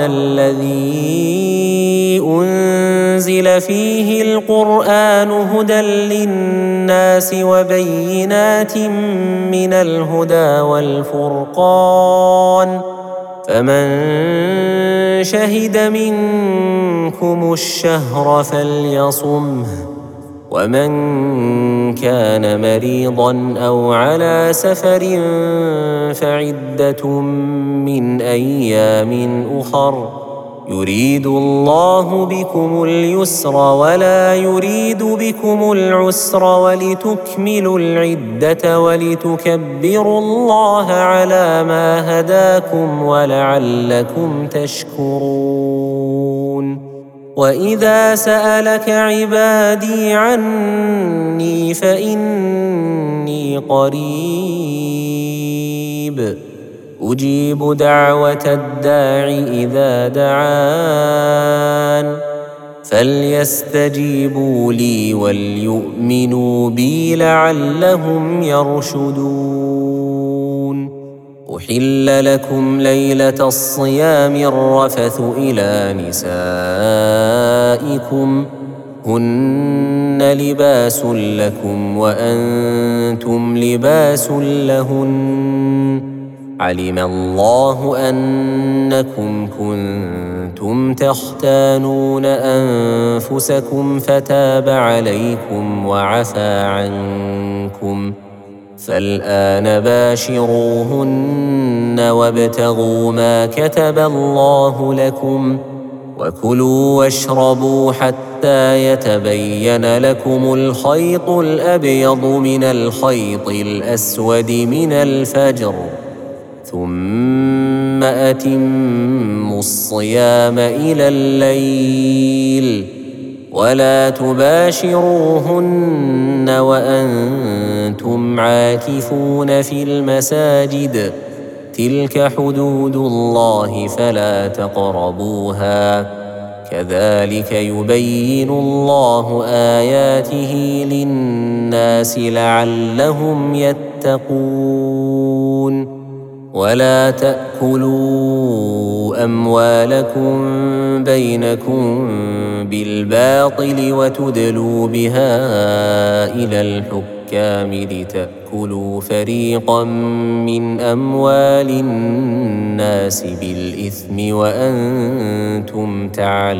الذي أنزل فيه القرآن هدى للناس وبينات من الهدى والفرقان، فمن شهد منكم الشهر فليصمه، ومن كان مريضا أو على سفر فعدة من أيام أخر، يريد الله بكم اليسر ولا يريد بكم العسر ولتكملوا العدة ولتكبروا الله على ما هداكم ولعلكم تشكرون. وإذا سألك عبادي عني فإني قريب أجيب دعوة الداع إذا دعان، فليستجيبوا لي وليؤمنوا بي لعلهم يرشدون. أحل لكم ليلة الصيام الرفث إلى نسائكم هن لباس لكم وأنتم لباس لهن، علم الله أنكم كنتم تختانون أنفسكم فتاب عليكم وعفى عنكم، فالآن باشروهن وابتغوا ما كتب الله لكم، وكلوا واشربوا حتى يتبين لكم الخيط الأبيض من الخيط الأسود من الفجر، ثم أتموا الصيام إلى الليل، ولا تباشروهن وأنتم عاكفون في المساجد، تلك حدود الله فلا تقربوها، كذلك يبين الله آياته للناس لعلهم يتقون. ولا تأكلوا أموالكم بينكم بالباطل وتدلوا بها إلى الحكام لتأكلوا فريقا من أموال الناس بالإثم وأنتم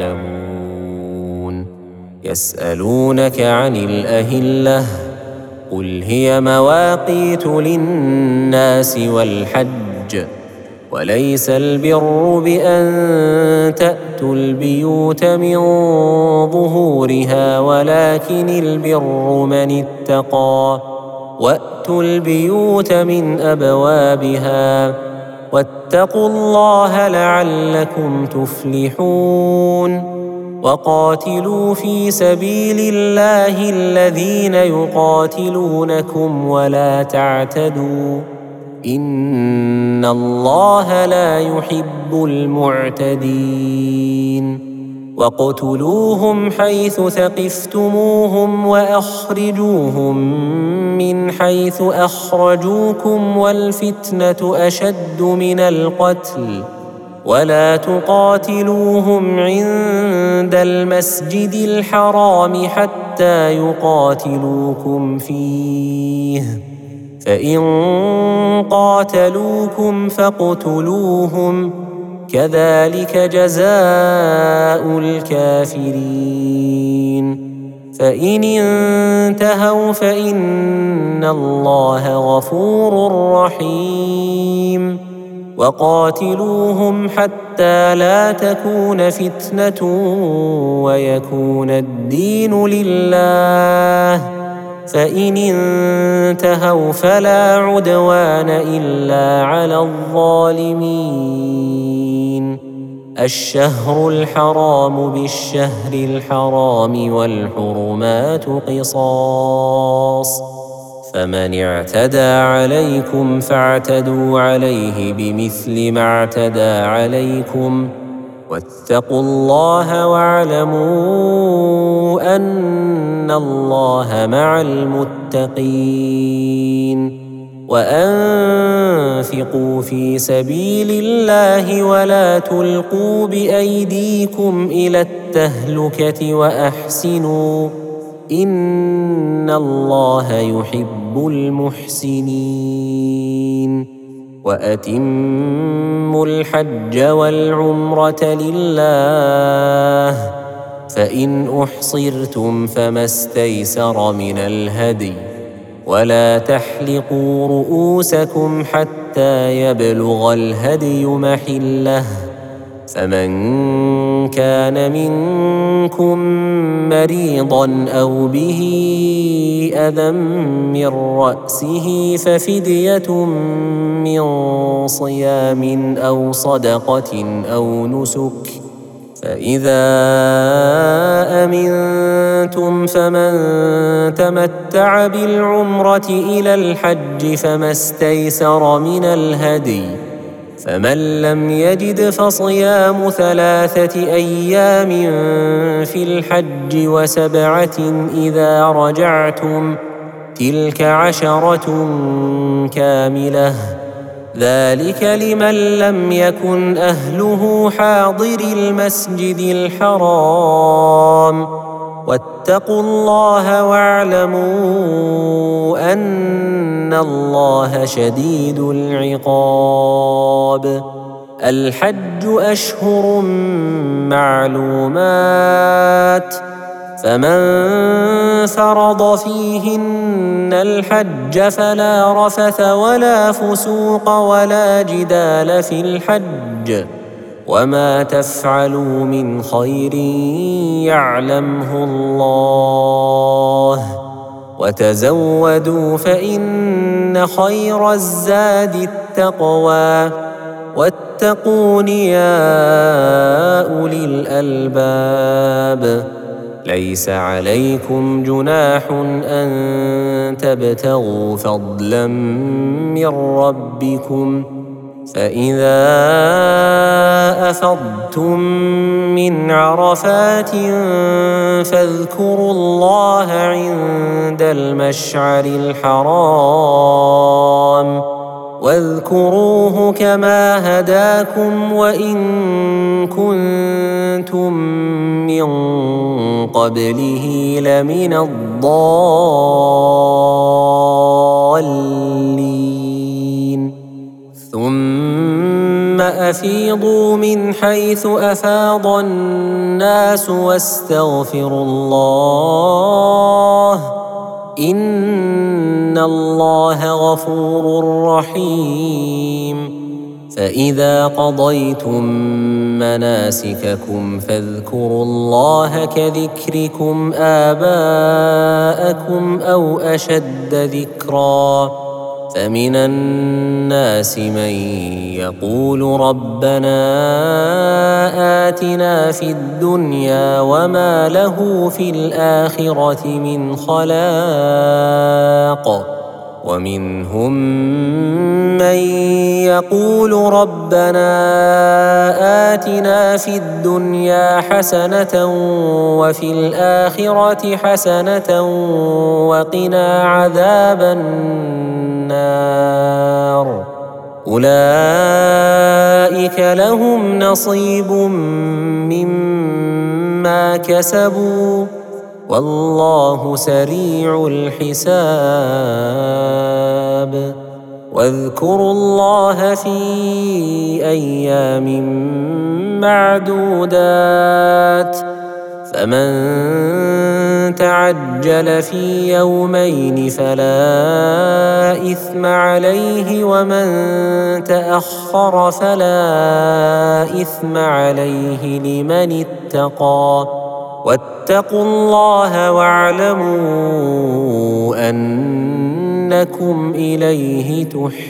تعلمون. يسألونك عن الأهلة قل هي مواقيت للناس والحج وليس البر بأن تأتوا البيوت من ظهورها ولكن البر من اتقى وأتوا البيوت من أبوابها واتقوا الله لعلكم تفلحون وقاتلوا في سبيل الله الذين يقاتلونكم ولا تعتدوا إن الله لا يحب المعتدين واقتلوهم حيث ثقفتموهم وأخرجوهم من حيث أخرجوكم والفتنة أشد من القتل ولا تقاتلوهم عند المسجد الحرام حتى يقاتلوكم فيه فإن قاتلوكم فاقتلوهم كذلك جزاء الكافرين فإن انتهوا فإن الله غفور رحيم وقاتلوهم حتى لا تكون فتنة ويكون الدين لله فإن انتهوا فلا عدوان إلا على الظالمين الشهر الحرام بالشهر الحرام والحرمات قصاص فمن اعتدى عليكم فاعتدوا عليه بمثل ما اعتدى عليكم واتقوا الله واعلموا أن الله مع المتقين وأنفقوا في سبيل الله ولا تلقوا بأيديكم إلى التهلكة وأحسنوا إن الله يحب المحسنين وأتموا الحج والعمرة لله فإن أحصرتم فما استيسر من الهدي ولا تحلقوا رؤوسكم حتى يبلغ الهدي محله فمن كان منكم مريضا أو به أذى من رأسه ففدية من صيام أو صدقة أو نسك فإذا أمنتم فمن تمتع بالعمرة إلى الحج فما استيسر من الهدي فمن لم يجد فصيام ثلاثة أيام في الحج وسبعة إذا رجعتم تلك عشرة كاملة ذلك لمن لم يكن أهله حاضر المسجد الحرام واتقوا الله واعلموا أن الله شديد العقاب الحج أشهر معلومات فمن فرض فيهن الحج فلا رفث ولا فسوق ولا جدال في الحج وما تفعلوا من خير يعلمه الله وتزودوا فإن خير الزاد التقوى واتقون يا أولي الألباب ليس عليكم جناح أن تبتغوا فضلا من ربكم فإذا أفضتم من عرفات فاذكروا الله عند المشعر الحرام واذكروه كما هداكم وإن كنتم من قبله لمن الضالين ثم أفيضوا من حيث أفاض الناس واستغفروا الله إن الله غفور رحيم. فإذا قضيتم مناسككم فاذكروا الله كذكركم آباءكم أو أشد ذكرًا. فمن الناس من يقول ربنا آتنا في الدنيا وما له في الآخرة من خلاق، ومنهم من يقول ربنا آتنا في الدنيا حسنة وفي الآخرة حسنة وقنا عذاب النار. أولئك لهم نصيب مما كسبوا والله سريع الحساب. واذكروا الله في أيام معدودات، فمن تعجل في يومين فلا إثم عليه ومن تأخر فلا إثم عليه لمن اتقى. واتقوا الله واعلموا أنكم إليه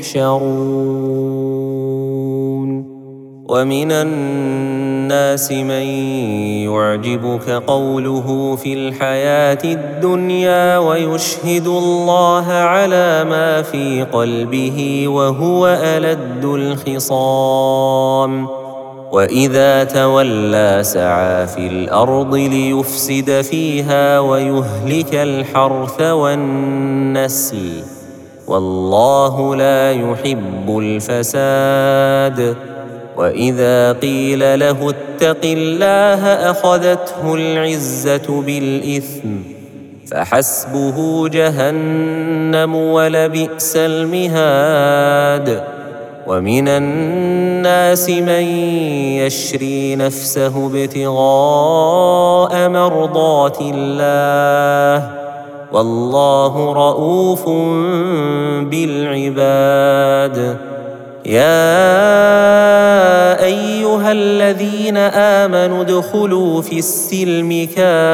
تحشرون. ومن الناس من يعجبك قوله في الحياة الدنيا ويشهد الله على ما في قلبه وهو ألد الخصام. وإذا تولى سعى في الأرض ليفسد فيها ويهلك الحرث والنسل والله لا يحب الفساد. وإذا قيل له اتق الله أخذته العزة بالإثم فحسبه جهنم ولبئس المهاد. ومن الناس من يشري نفسه ابتغاء مرضات الله والله رؤوف بالعباد. يا أيها الذين آمنوا ادخلوا في السلم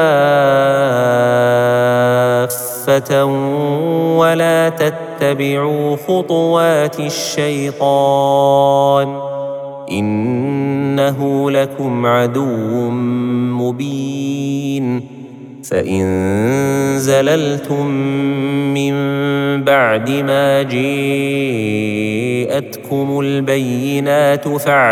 كافة ولا تتبعوا خطوات الشيطان إنه لكم عدو مبين. فإن زللتم من بعد ما جاءتكم البينات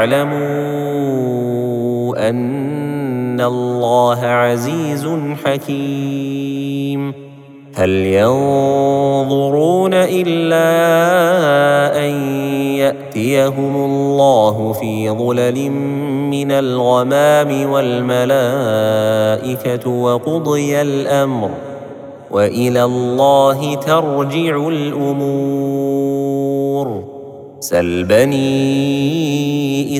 فاعلموا أن الله عزيز حكيم. هل ينظرون إلا أن يأتيهم الله في ظلل من الغمام والملائكة وقضي الأمر وإلى الله ترجع الأمور. سل بني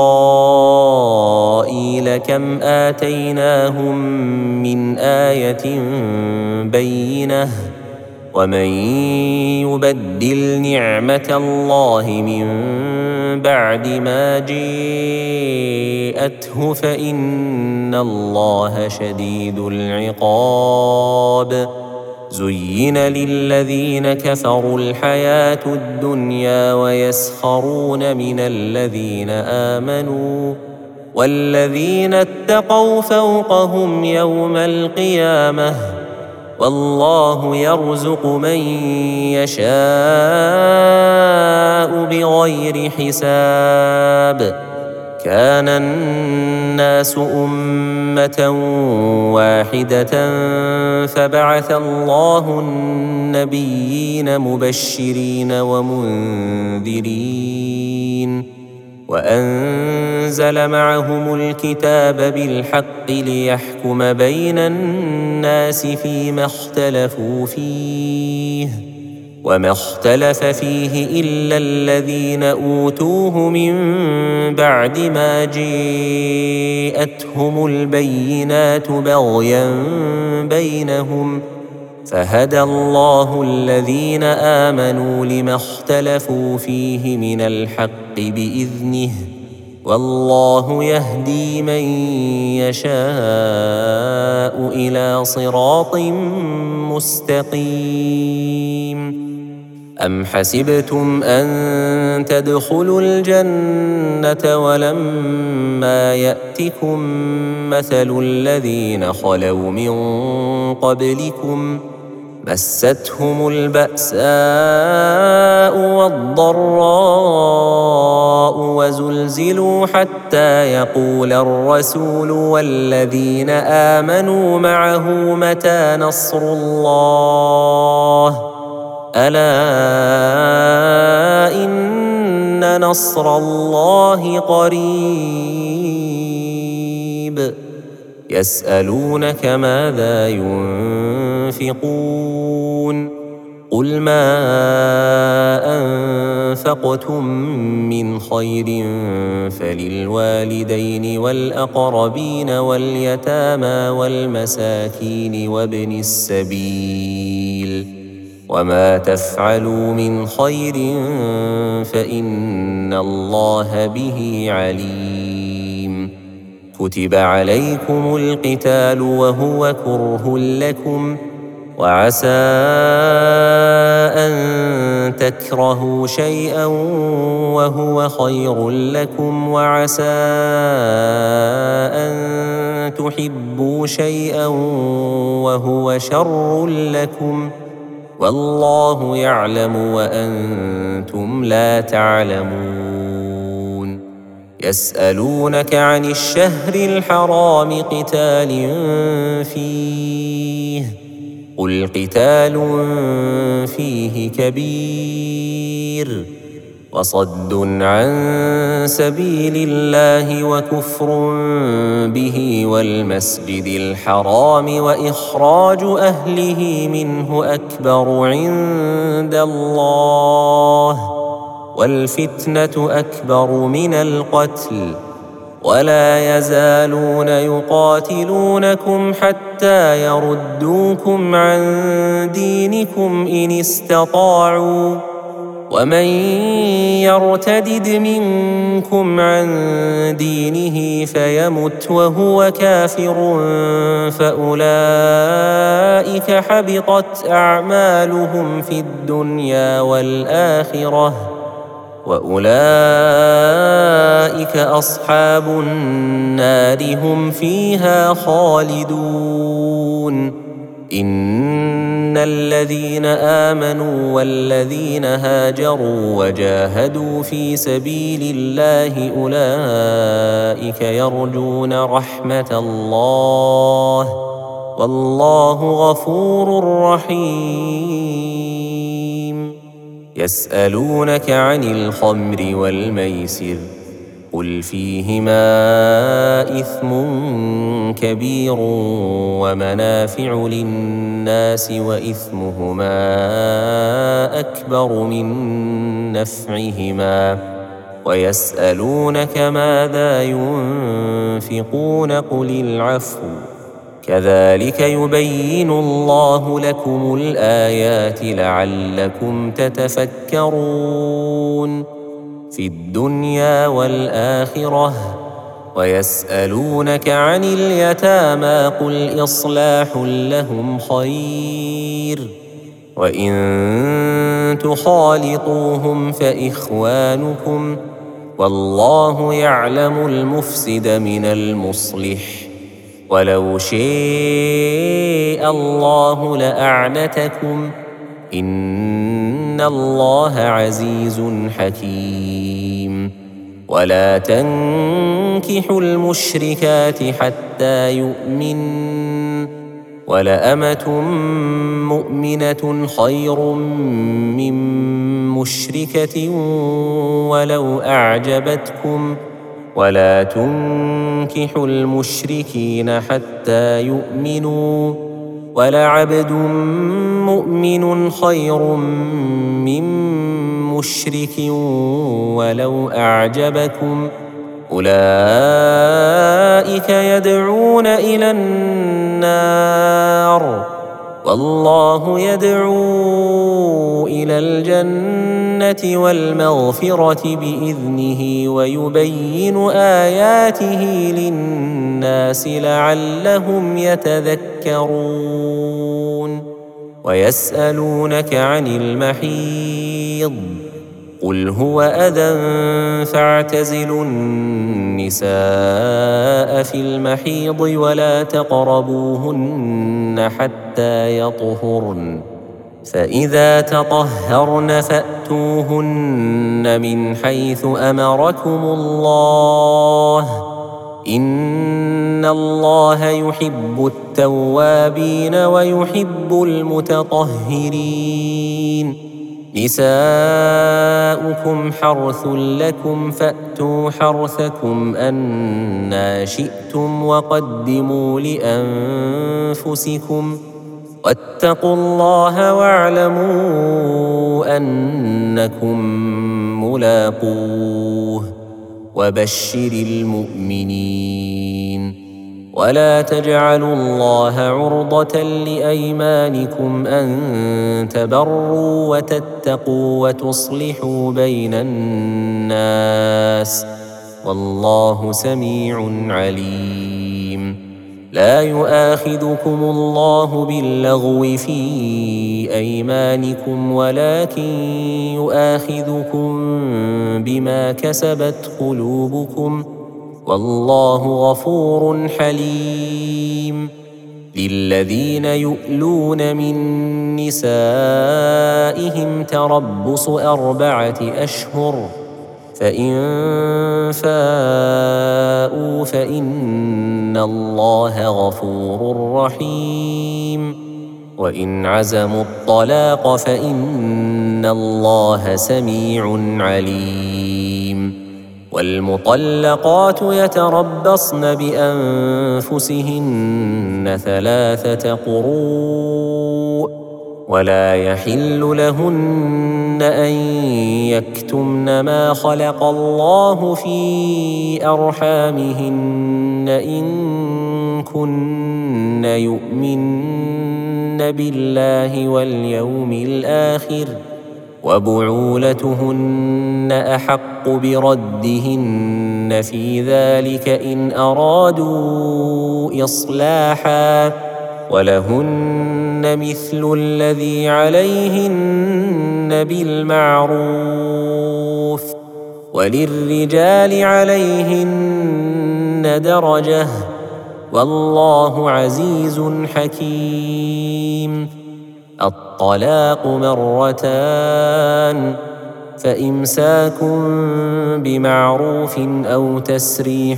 إسرائيل كم آتيناهم من آية بينة ومن يبدل نعمة الله من بعد ما جاءته فإن الله شديد العقاب. زين للذين كفروا الحياة الدنيا ويسخرون من الذين آمنوا والذين اتقوا فوقهم يوم القيامة والله يرزق من يشاء بغير حساب. كان الناس أمة واحدة فبعث الله النبيين مبشرين ومنذرين وأنزل معهم الكتاب بالحق ليحكم بين الناس فيما اختلفوا فيه وما اختلف فيه إلا الذين أوتوه من بعد ما جاءتهم البينات بغيا بينهم فهدى الله الذين آمنوا لما اختلفوا فيه من الحق بإذنه والله يهدي من يشاء إلى صراط مستقيم. أم حسبتم أن تدخلوا الجنة ولما يأتكم مثل الذين خلوا من قبلكم مستهم البأساء والضراء وزلزلوا حتى يقول الرسول والذين آمنوا معه متى نصر الله ألا إن نصر الله قريب. يسألونك ماذا ينفقون قل ما أنفقتم من خير فللوالدين والأقربين واليتامى والمساكين وابن السبيل وما تفعلوا من خير فإن الله به عليم. كتب عليكم القتال وهو كره لكم وعسى أن تكرهوا شيئا وهو خير لكم وعسى أن تحبوا شيئا وهو شر لكم والله يعلم وأنتم لا تعلمون. يسألونك عن الشهر الحرام قتال فيه قل قتال فيه كبير وصد عن سبيل الله وكفر به والمسجد الحرام وإخراج أهله منه أكبر عند الله والفتنة أكبر من القتل ولا يزالون يقاتلونكم حتى يردوكم عن دينكم إن استطاعوا ومن يرتدد منكم عن دينه فيمت وهو كافر فأولئك حبطت أعمالهم في الدنيا والآخرة وأولئك أصحاب النار هم فيها خالدون. إن الذين آمنوا والذين هاجروا وجاهدوا في سبيل الله أولئك يرجون رحمة الله والله غفور رحيم. يسألونك عن الخمر والميسر قل فيهما إثم كبير ومنافع للناس وإثمهما أكبر من نفعهما ويسألونك ماذا ينفقون قل العفو كذلك يبين الله لكم الآيات لعلكم تتفكرون في الدنيا والآخرة. ويسألونك عن اليتامى قل إصلاح لهم خير وإن تخالطوهم فإخوانكم والله يعلم المفسد من المصلح ولو شاء الله لأعنتكم إن الله عزيز حكيم. ولا تنكحوا المشركات حتى يؤمنن ولأمة مؤمنة خير من مشركة ولو أعجبتكم ولا تنكحوا المشركين حتى يؤمنوا ولعبد مؤمن خير من مشرك ولو أعجبكم أولئك يدعون إلى النار والله يدعو إلى الجنة والمغفرة بإذنه ويبين آياته للناس لعلهم يتذكرون. ويسألونك عن المحيض قل هو أذى فاعتزلوا النساء في المحيض ولا تقربوهن حتى يطهرن فإذا تطهرن فأتوهن من حيث أمركم الله إن الله يحب التوابين ويحب المتطهرين. نساؤكم حرث لكم فأتوا حرثكم أنى شئتم وقدموا لأنفسكم واتقوا الله واعلموا أنكم ملاقوه وبشر المؤمنين. ولا تجعلوا الله عرضة لأيمانكم أن تبروا وتتقوا وتصلحوا بين الناس والله سميع عليم. لا يؤاخذكم الله باللغو في أيمانكم ولكن يؤاخذكم بما كسبت قلوبكم والله غفور حليم. للذين يؤلون من نسائهم تربص أربعة أشهر فإن فاءوا فإن الله غفور رحيم. وإن عزموا الطلاق فإن الله سميع عليم. والمطلقات يتربصن بأنفسهن ثلاثة قروء ولا يحل لهن أن يكتمن ما خلق الله في أرحامهن إن كن يؤمن بالله واليوم الآخر وبعولتهن أحق بردهن في ذلك إن أرادوا إصلاحا ولهن مثل الذي عليهن بالمعروف وللرجال عليهن درجة والله عزيز حكيم. الطلاق مرتان فإمساك بمعروف أو تسريح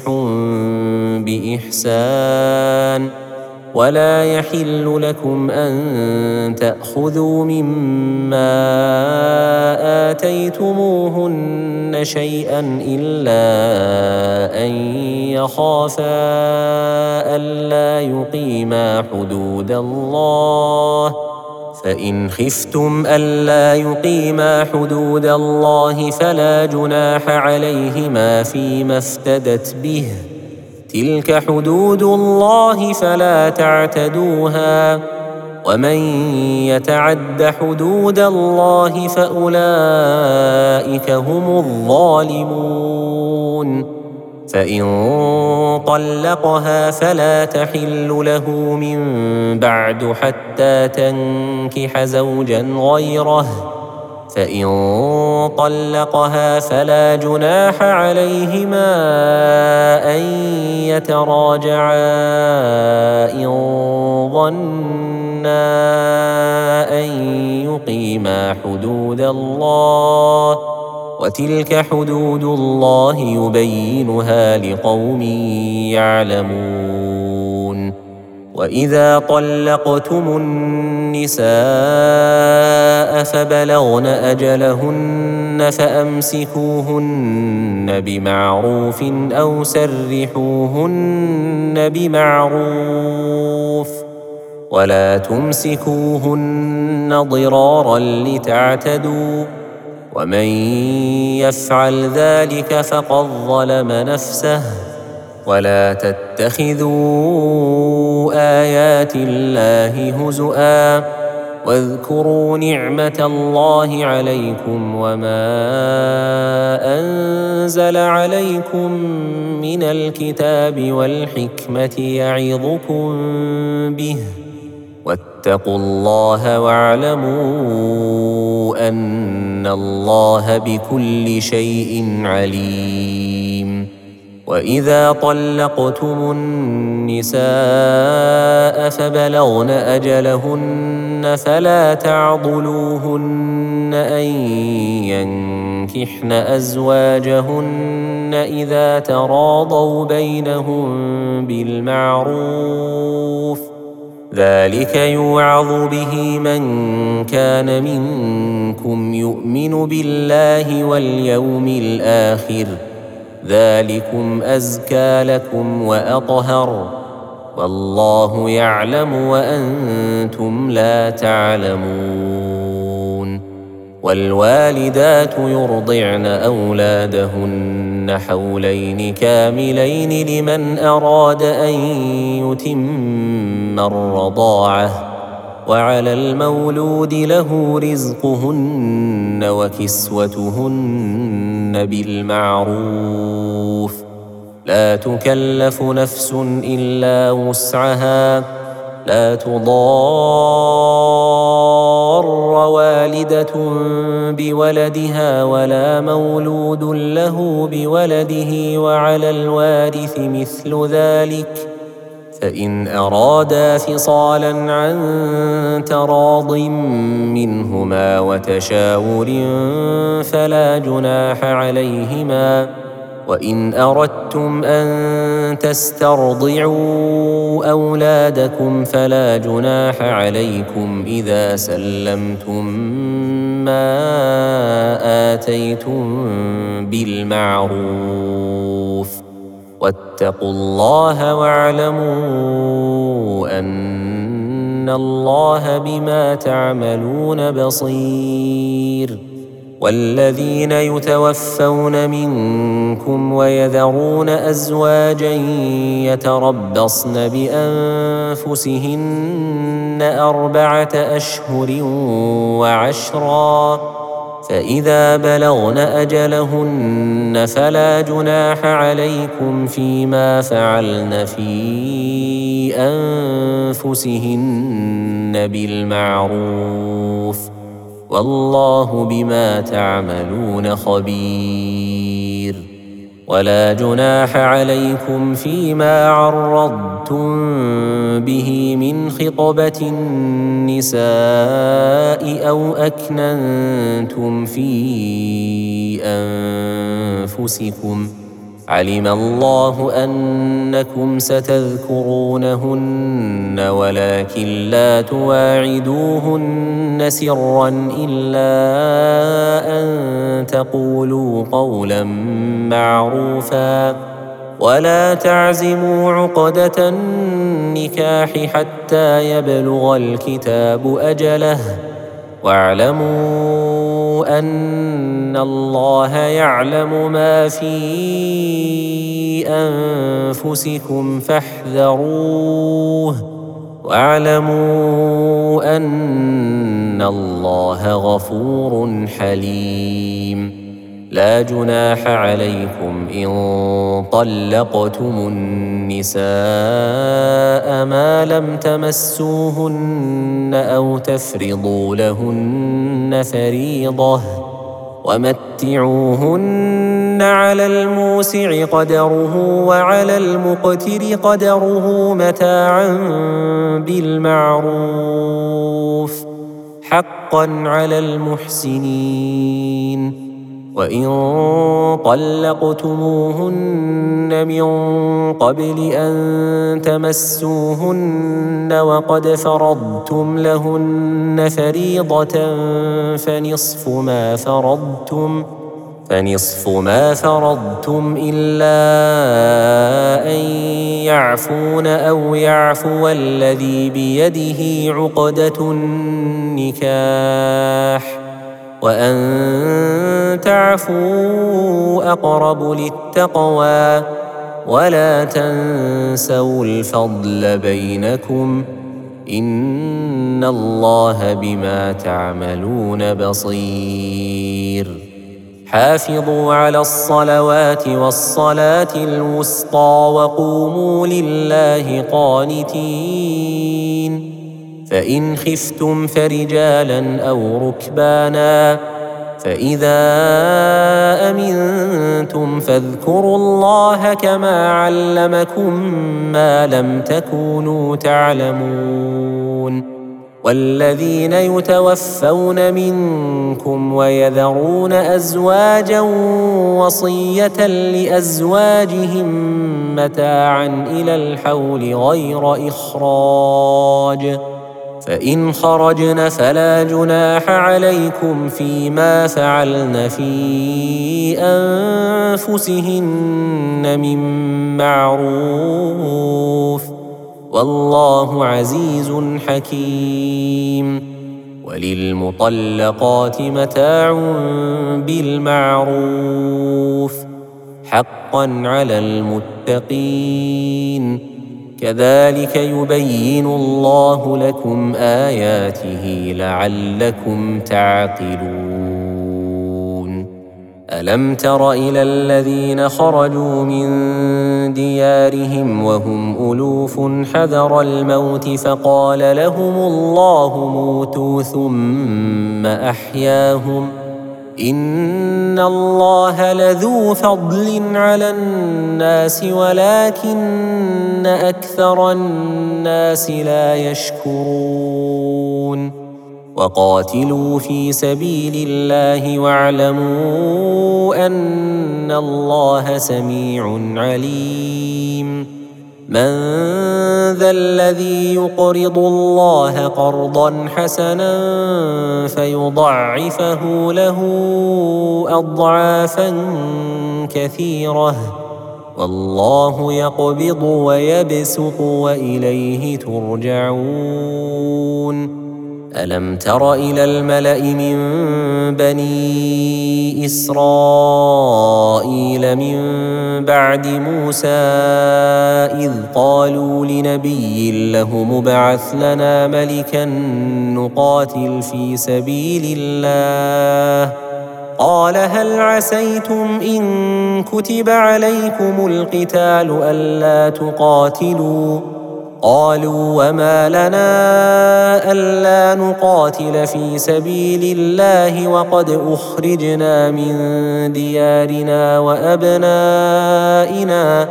بإحسان ولا يحل لكم أن تأخذوا مما آتيتموهن شيئا إلا أن يخافا ألا يقيما حدود الله فإن خفتم ألا يقيما حدود الله فلا جناح عليهما فيما افتدت به تلك حدود الله فلا تعتدوها ومن يتعد حدود الله فأولئك هم الظالمون. فإن طلقها فلا تحل له من بعد حتى تنكح زوجا غيره فإن طلقها فلا جناح عليهما أن يتراجعا إن ظنا أن يقيما حدود الله وتلك حدود الله يبينها لقوم يعلمون. وإذا طلقتم النساء فبلغن أجلهن فأمسكوهن بمعروف أو سرحوهن بمعروف ولا تمسكوهن ضرارا لتعتدوا ومن يفعل ذلك فقد ظلم نفسه ولا تتخذوا آيات الله هزؤا واذكروا نعمة الله عليكم وما أنزل عليكم من الكتاب والحكمة يعظكم به واتقوا الله واعلموا أن الله بكل شيء عليم. وإذا طلقتم النساء فبلغن أجلهن فلا تعضلوهن أن ينكحن أزواجهن إذا تراضوا بينهم بالمعروف ذلك يوعظ به من كان منكم يؤمن بالله واليوم الآخر ذلكم أزكى لكم وأطهر والله يعلم وأنتم لا تعلمون. والوالدات يرضعن أولادهن حولين كاملين لمن أراد أن يتم الرضاعة وعلى المولود له رزقهن وكسوتهن بالمعروف لا تكلف نفس إلا وسعها لا تضار والدة بولدها ولا مولود له بولده وعلى الوارث مثل ذلك فإن أرادا فصالا عن تراض منهما وتشاور فلا جناح عليهما. وإن أردتم أن تسترضعوا أولادكم فلا جناح عليكم إذا سلمتم ما آتيتم بالمعروف واتقوا الله واعلموا أن الله بما تعملون بصير. والذين يتوفون منكم ويذرون أزواجا يتربصن بأنفسهن أربعة أشهر وعشرا فإذا بلغن أجلهن فلا جناح عليكم فيما فعلن في أنفسهن بالمعروف والله بما تعملون خبير. ولا جناح عليكم فيما عرضتم به من خطبة النساء أو أكننتم في أنفسكم علم الله أنكم ستذكرونهن ولكن لا تواعدوهن سرا إلا أن تقولوا قولا معروفا ولا تعزموا عقدة النكاح حتى يبلغ الكتاب أجله واعلموا أن الله يعلم ما في أنفسكم فاحذروه واعلموا أن الله غفور حليم. لا جناح عليكم إن طلقتم النساء ما لم تمسوهن أو تفرضوا لهن فريضة ومتعوهن على الموسع قدره وعلى المقتر قدره متاعا بالمعروف حقا على المحسنين. وإن طلقتموهن من قبل أن تمسوهن وقد فرضتم لهن فريضة فنصف ما فرضتم فنصف ما فرضتم إلا أن يعفون أو يعفو الذي بيده عقدة النكاح وأن تعفوا أقرب للتقوى ولا تنسوا الفضل بينكم إن الله بما تعملون بصير حافظوا على الصلوات والصلاة الوسطى وقوموا لله قانتين فإن خفتم فرجالا أو ركبانا فإذا أمنتم فاذكروا الله كما علمكم ما لم تكونوا تعلمون والذين يتوفون منكم ويذرون أزواجا وصية لأزواجهم متاعا إلى الحول غير إخراج فإن خرجن فلا جناح عليكم فيما فعلن في أنفسهن من معروف والله عزيز حكيم وللمطلقات متاع بالمعروف حقا على المتقين كذلك يبين الله لكم آياته لعلكم تعقلون ألم تر إلى الذين خرجوا من ديارهم وهم ألوف حذر الموت فقال لهم الله موتوا ثم أحياهم إن الله لذو فضل على الناس ولكن أكثر الناس لا يشكرون وقاتلوا في سبيل الله واعلموا أن الله سميع عليم من ذا الذي يقرض الله قرضا حسنا فيضاعفه له أضعافا كثيرة والله يقبض ويبسط وإليه ترجعون ألم تر إلى الملأ من بني إسرائيل من بعد موسى إذ قالوا لنبي له مبعث لنا ملكا نقاتل في سبيل الله قال هل عسيتم إن كتب عليكم القتال ألا تقاتلوا قالوا وما لنا ألا نقاتل في سبيل الله وقد أخرجنا من ديارنا وأبنائنا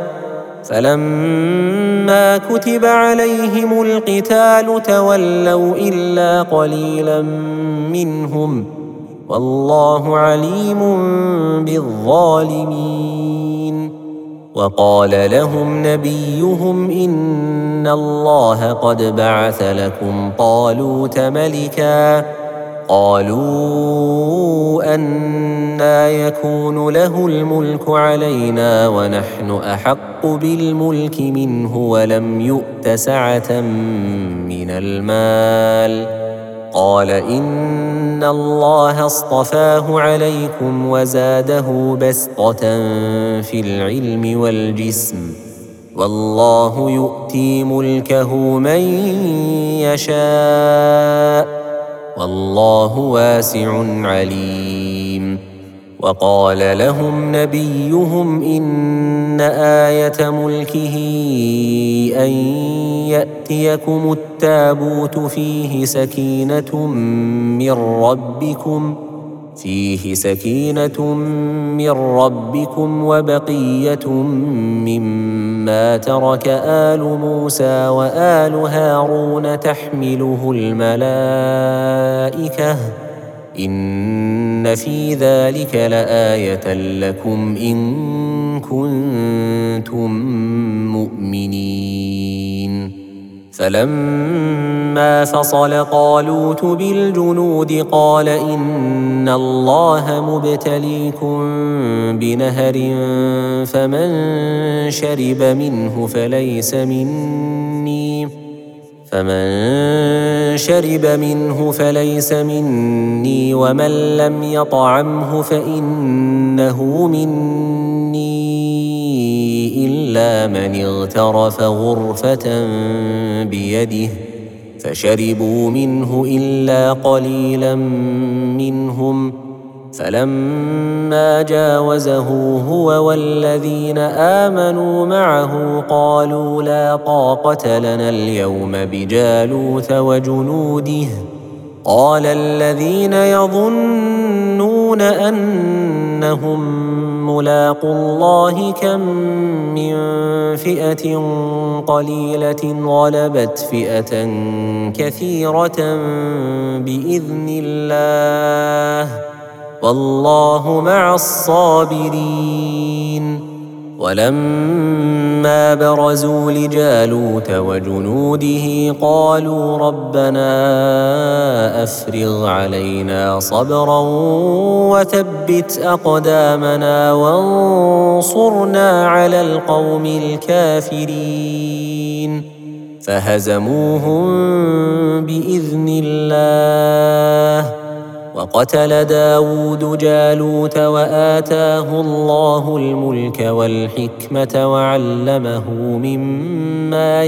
فلما كتب عليهم القتال تولوا إلا قليلا منهم والله عليم بالظالمين وقال لهم نبيهم إن الله قد بعث لكم طالوت ملكا قالوا أنى يكون له الملك علينا ونحن أحق بالملك منه ولم يؤت سعة من المال قال إن الله اصطفاه عليكم وزاده بسطة في العلم والجسم والله يؤتي ملكه من يشاء والله واسع عليم وقال لهم نبيهم إن آية ملكه أن يأتيكم التابوت فيه سكينة من ربكم فيه سكينة من ربكم وبقية مما ترك آل موسى وآل هارون تحمله الملائكة إن في ذلك لآية لكم إن كنتم مؤمنين فلما فصل طالوت بالجنود قال إن الله مبتليكم بنهر فمن شرب منه فليس مني فمن شرب منه فليس مني ومن لم يطعمه فإنه مني إلا من اغترف غرفة بيده فشربوا منه إلا قليلا منهم فلما جاوزه هو والذين آمنوا معه قالوا لا طاقة لنا اليوم بجالوت وجنوده قال الذين يظنون أنهم ملاقو الله كم من فئة قليلة غلبت فئة كثيرة بإذن الله والله مع الصابرين ولما برزوا لجالوت وجنوده قالوا ربنا أفرغ علينا صبرا وثبت أقدامنا وانصرنا على القوم الكافرين فهزموهم بإذن الله وقتل داود جالوت وآتاه الله الملك والحكمة وعلمه مما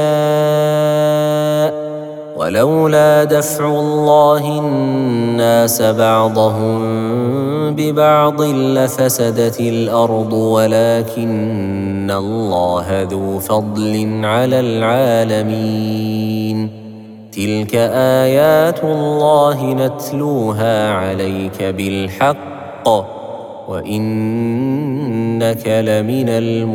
يشاء ولولا دفع الله الناس بعضهم ببعض لفسدت الأرض ولكن الله ذو فضل على العالمين تلك آيات الله نتلوها عليك بالحق وإنك لمن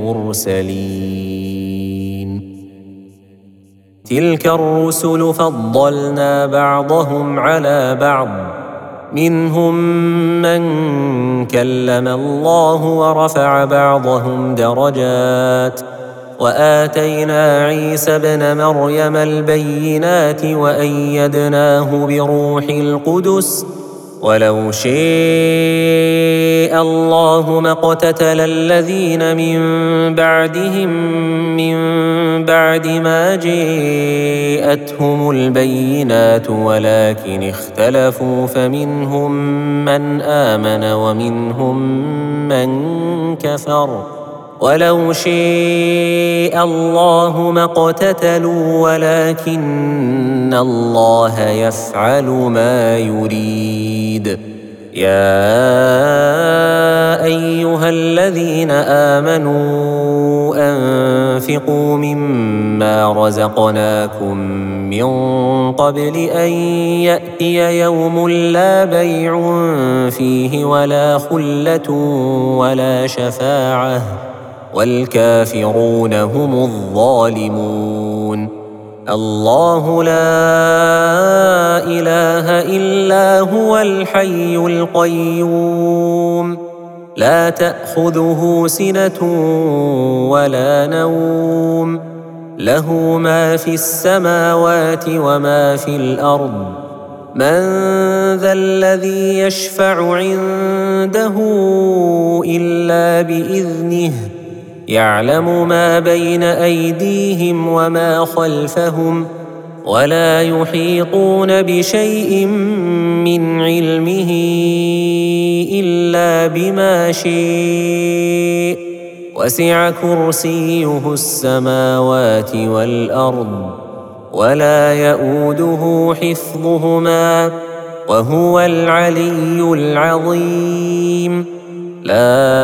المرسلين تلك الرسل فضلنا بعضهم على بعض منهم من كلم الله ورفع بعضهم درجات وآتينا عيسى ابن مريم البينات وأيدناه بروح القدس ولو شاء الله ما اقتتل الذين من بعدهم من بعد ما جاءتهم البينات ولكن اختلفوا فمنهم من آمن ومنهم من كفر ولو شاء الله ما اقتتلوا ولكن الله يفعل ما يريد يا أيها الذين آمنوا أنفقوا مما رزقناكم من قبل أن يأتي يوم لا بيع فيه ولا خلة ولا شفاعة والكافرون هم الظالمون الله لا إله إلا هو الحي القيوم لا تأخذه سنة ولا نوم له ما في السماوات وما في الأرض من ذا الذي يشفع عنده إلا بإذنه يعلم ما بين أيديهم وما خلفهم ولا يحيطون بشيء من علمه إلا بما شاء وسع كرسيه السماوات والأرض ولا يؤوده حفظهما وهو العلي العظيم لا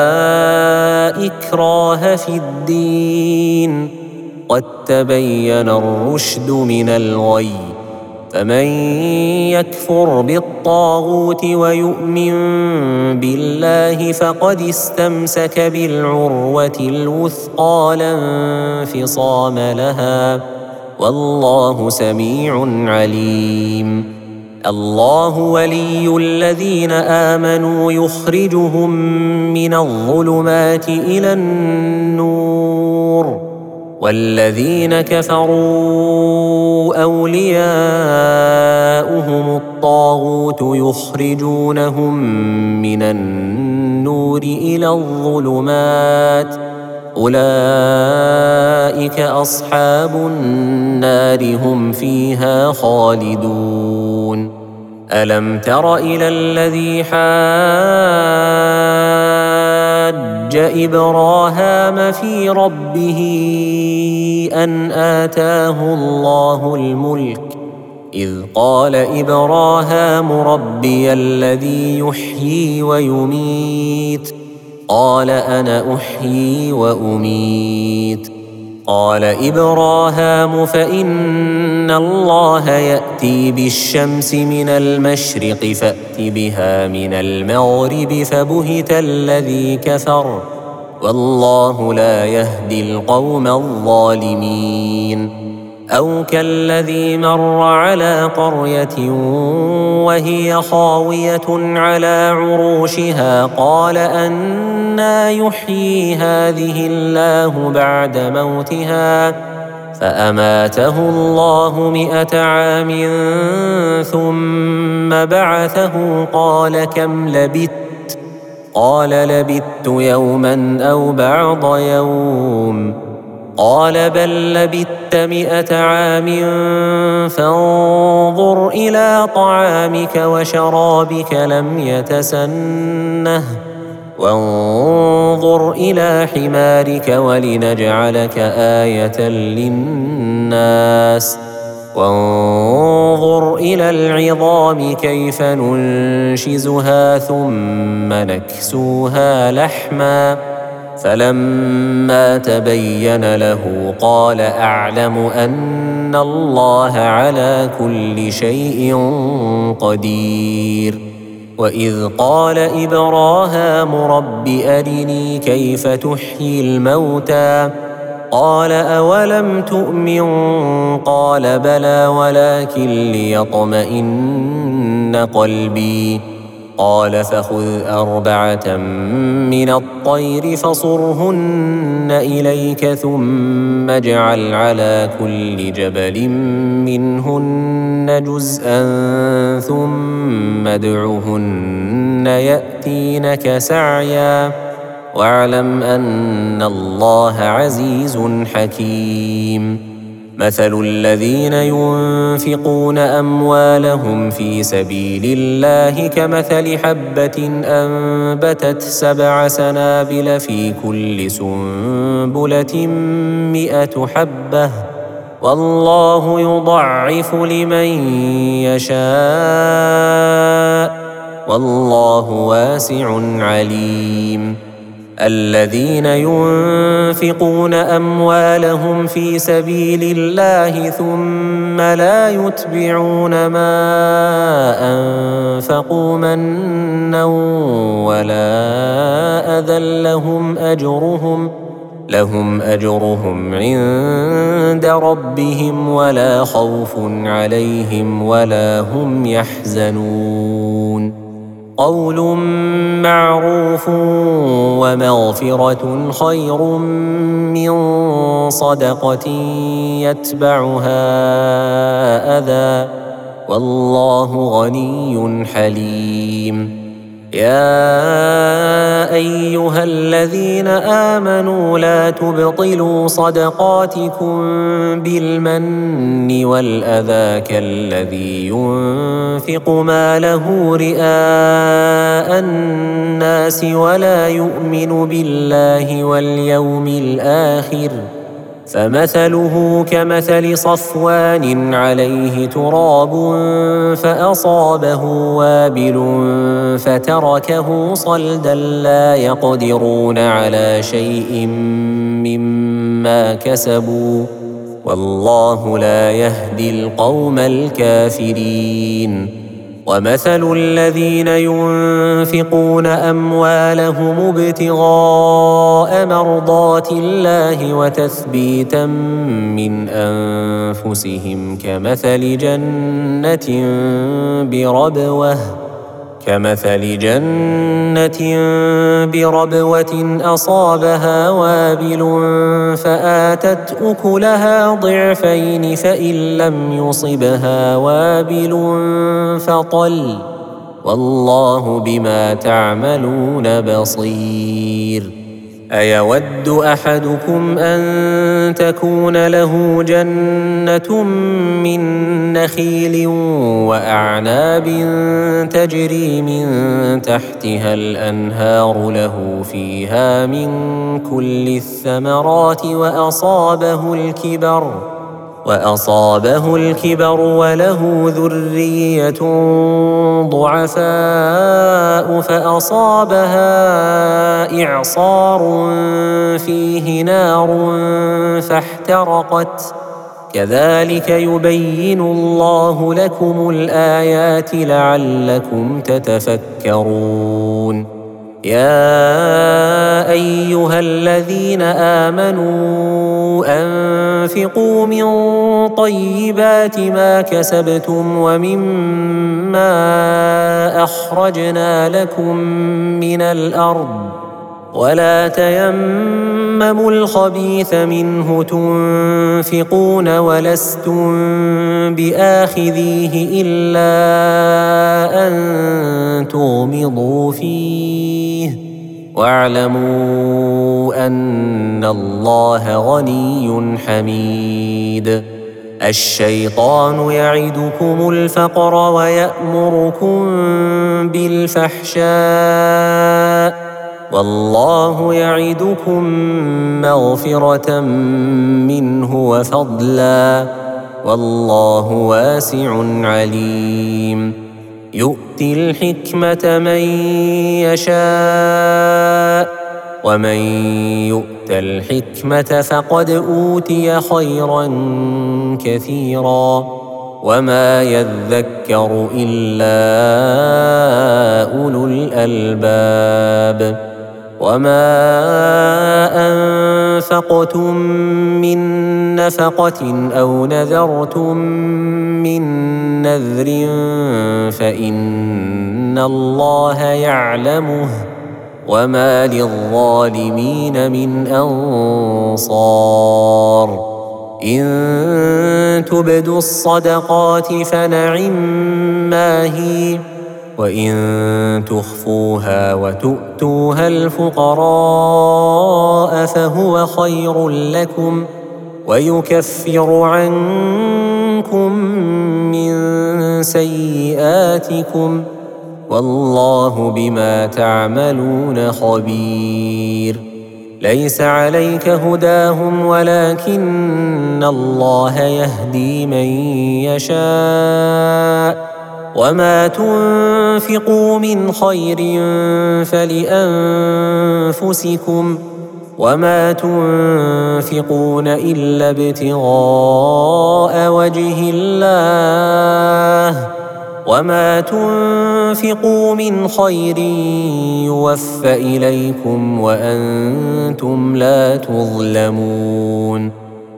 إكراه في الدين قد تبين الرشد من الغي فمن يكفر بالطاغوت ويؤمن بالله فقد استمسك بالعروة الوثقى لا انفصام لها والله سميع عليم الله ولي الذين آمنوا يخرجهم من الظلمات إلى النور والذين كفروا أولياؤهم الطاغوت يخرجونهم من النور إلى الظلمات أولئك أصحاب النار هم فيها خالدون. ألم تر إلى الذي حاج إبراهام في ربه أن آتاه الله الملك إذ قال إبراهام ربي الذي يحيي ويميت قال أنا أحيي وأميت قال إبراهام فإن الله يأتي بالشمس من المشرق فأت بها من المغرب فبهت الذي كفر والله لا يهدي القوم الظالمين. أو كالذي مر على قرية وهي خاوية على عروشها قال أنى يحيي هذه الله بعد موتها فأماته الله مئة عام ثم بعثه قال كم لبثت قال لبثت يوما أو بعض يوم قال بل لبثت مئة عام فانظر إلى طعامك وشرابك لم يتسنه وانظر إلى حمارك ولنجعلك آية للناس وانظر إلى العظام كيف ننشزها ثم نكسوها لحما فلما تبين له قال أعلم أن الله على كل شيء قدير. وإذ قال إبراهام رب أرني كيف تحيي الموتى قال أولم تؤمن قال بلى ولكن ليطمئن قلبي قال فخذ أربعة من الطير فصرهن إليك ثم اجعل على كل جبل منهن جزءا ثم ادعهن يأتينك سعيا واعلم أن الله عزيز حكيم. مثل الذين ينفقون أموالهم في سبيل الله كمثل حبة أنبتت سبع سنابل في كل سنبلة مئة حبة والله يضعف لمن يشاء والله واسع عليم. الذين ينفقون أموالهم في سبيل الله ثم لا يتبعون ما أنفقوا منا ولا أذى لهم أجرهم لهم أجرهم عند ربهم ولا خوف عليهم ولا هم يحزنون. قول معروف ومغفرة خير من صدقة يتبعها أذى والله غني حليم. يا أيها الذين آمنوا لا تبطلوا صدقاتكم بالمن والأذى كالذي ينفق ماله رئاء الناس ولا يؤمن بالله واليوم الآخر فمثله كمثل صفوان عليه تراب فأصابه وابل فتركه صلدا لا يقدرون على شيء مما كسبوا والله لا يهدي القوم الكافرين. ومثل الذين ينفقون أموالهم ابتغاء مرضات الله وتثبيتا من أنفسهم كمثل جنة بربوة كمثل جنة بربوة أصابها وابل فآتت أكلها ضعفين فإن لم يصبها وابل فطل والله بما تعملون بصير. أيود أحدكم أن تكون له جنة من نخيل وأعناب تجري من تحتها الأنهار له فيها من كل الثمرات وأصابه الكبر وأصابه الكبر وله ذرية ضعفاء فأصابها إعصار فيه نار فاحترقت كذلك يبين الله لكم الآيات لعلكم تتفكرون يا أيها الذين آمنوا أنفقوا من طيبات ما كسبتم ومما أخرجنا لكم من الأرض ولا تيمموا الخبيث منه تنفقون ولستم بآخذيه إلا أن تغمضوا فيه واعلموا أن الله غني حميد الشيطان يعدكم الفقر ويأمركم بالفحشاء والله يعدكم مغفرة منه وفضلا والله واسع عليم يؤتي الحكمة من يشاء ومن يؤت الحكمة فقد أوتي خيرا كثيرا وما يذكر إلا أولو الألباب وما أنفقتم من نفقة أو نذرتم من نذر فإن الله يعلمه وما للظالمين من أنصار إن تبدوا الصدقات فنعما هي وإن تخفوها وتؤتوها الفقراء فهو خير لكم ويكفر عنكم من سيئاتكم والله بما تعملون خبير ليس عليك هداهم ولكن الله يهدي من يشاء وما تنفقوا من خير فلأنفسكم وما تنفقون إلا ابتغاء وجه الله وما تنفقوا من خير يوفى إليكم وأنتم لا تظلمون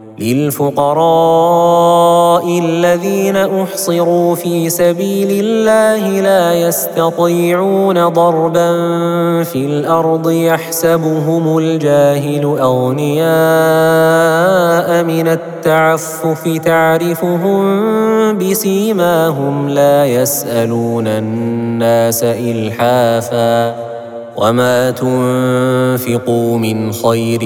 للفقراء الذين أحصروا في سبيل الله لا يستطيعون ضربا في الأرض يحسبهم الجاهل أغنياء من التعفف تعرفهم بسيماهم لا يسألون الناس إلحافا وما تنفقوا من خير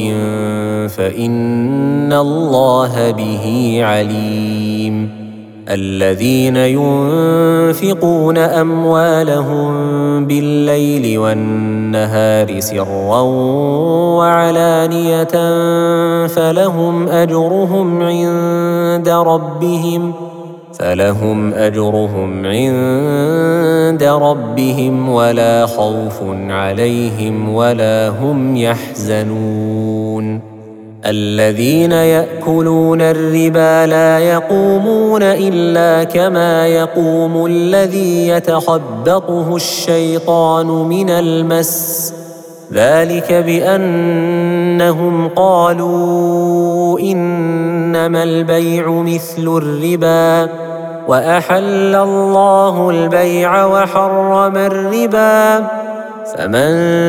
فإن الله به عليم الذين ينفقون أموالهم بالليل والنهار سرا وعلانية فلهم أجرهم عند ربهم فلهم أجرهم عند ربهم ولا خوف عليهم ولا هم يحزنون الذين يأكلون الربا لا يقومون إلا كما يقوم الذي يتخبطه الشيطان من المس ذلك بأنهم قالوا إنما البيع مثل الربا وأحل الله البيع وحرم الربا فمن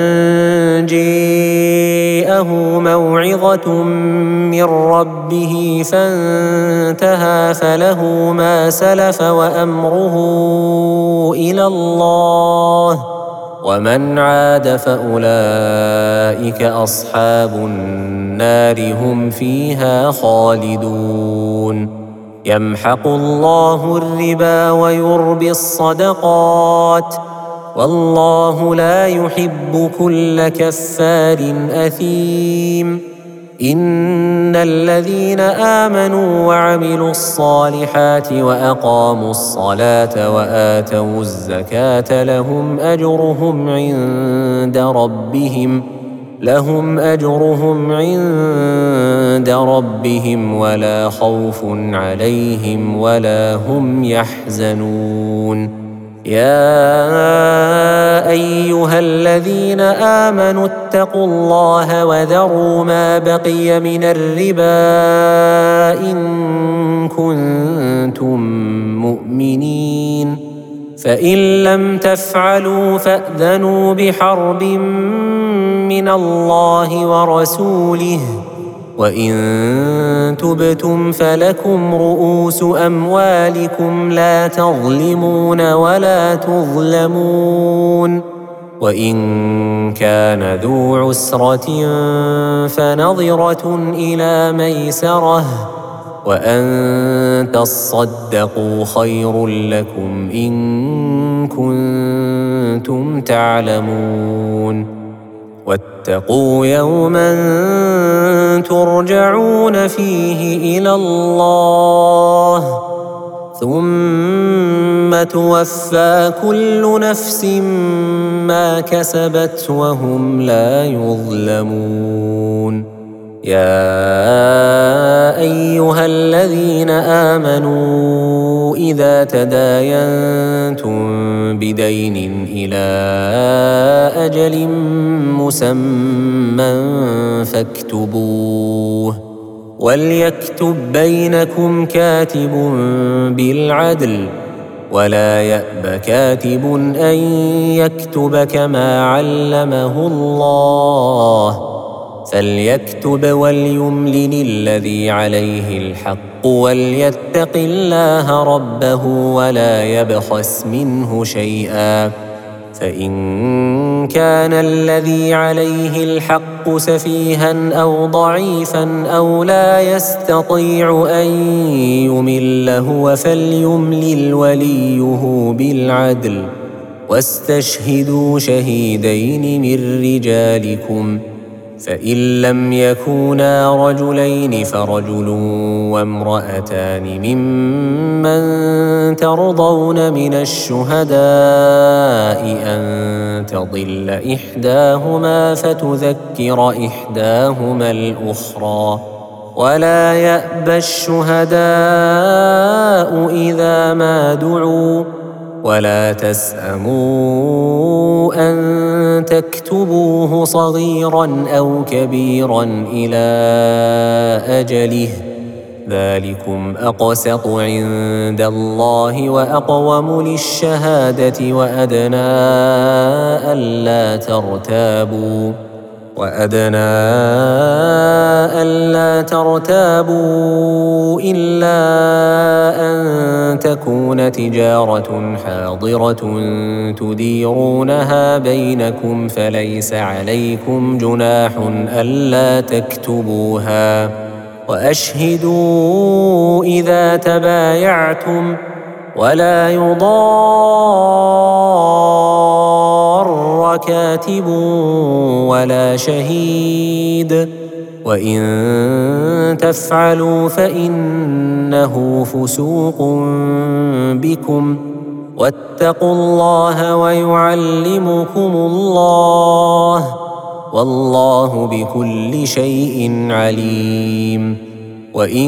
جاءه موعظة من ربه فانتهى فله ما سلف وأمره إلى الله ومن عاد فأولئك أصحاب النار هم فيها خالدون يمحق الله الربا ويربي الصدقات والله لا يحب كل كفار أثيم إن الذين آمنوا وعملوا الصالحات وأقاموا الصلاة وآتوا الزكاة لهم أجرهم عند ربهم لهم أجرهم عند ربهم ولا خوف عليهم ولا هم يحزنون يا أيها الذين آمنوا اتقوا الله وذروا ما بقي من الربا إن كنتم مؤمنين فإن لم تفعلوا فأذنوا بحرب من الله ورسوله وإن تبتم فلكم رؤوس أموالكم لا تظلمون ولا تظلمون وإن كان ذو عسرة فنظرة إلى ميسرة وأن تصدقوا خير لكم إن كنتم تعلمون واتقوا يوما ترجعون فيه إلى الله ثم توفى كل نفس ما كسبت وهم لا يظلمون يا أيها الذين آمنوا إذا تداينتم بدين إلى أجل مسمى فاكتبوه وليكتب بينكم كاتب بالعدل ولا يأب كاتب أن يكتب كما علمه الله فليكتب وليملل الذي عليه الحق وليتق الله ربه ولا يبخس منه شيئا فإن كان الذي عليه الحق سفيها أو ضعيفا أو لا يستطيع أن يمل هو فليملل وليه بالعدل واستشهدوا شهيدين من رجالكم فإن لم يكونا رجلين فرجل وامرأتان ممن ترضون من الشهداء أن تضل إحداهما فتذكر إحداهما الأخرى ولا يأبى الشهداء إذا ما دعوا ولا تسأموا أن تكتبوه صغيرا أو كبيرا إلى أجله ذلكم أقسط عند الله وأقوم للشهادة وأدنى ألا ترتابوا وأدنى ألا ترتابوا إلا أن تكون تجارة حاضرة تديرونها بينكم فليس عليكم جناح ألا تكتبوها وأشهدوا إذا تبايعتم ولا يضار كاتب ولا شهيد وإن تفعلوا فإنه فسوق بكم واتقوا الله ويعلمكم الله والله بكل شيء عليم وإن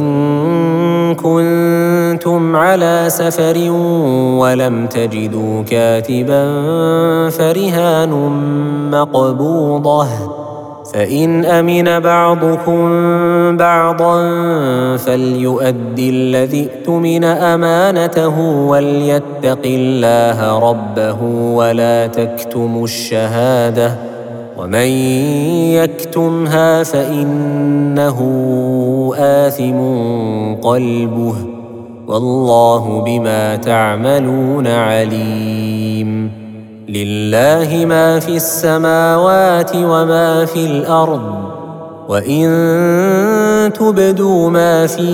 كنتم على سفر ولم تجدوا كاتبا فرهان مقبوضة فإن أمن بعضكم بعضا فليؤدي الذي اؤتمن أمانته وليتق الله ربه ولا تكتموا الشهادة ومن يكتمها فإنه آثم قلبه والله بما تعملون عليم لله ما في السماوات وما في الأرض وإن تبدوا ما في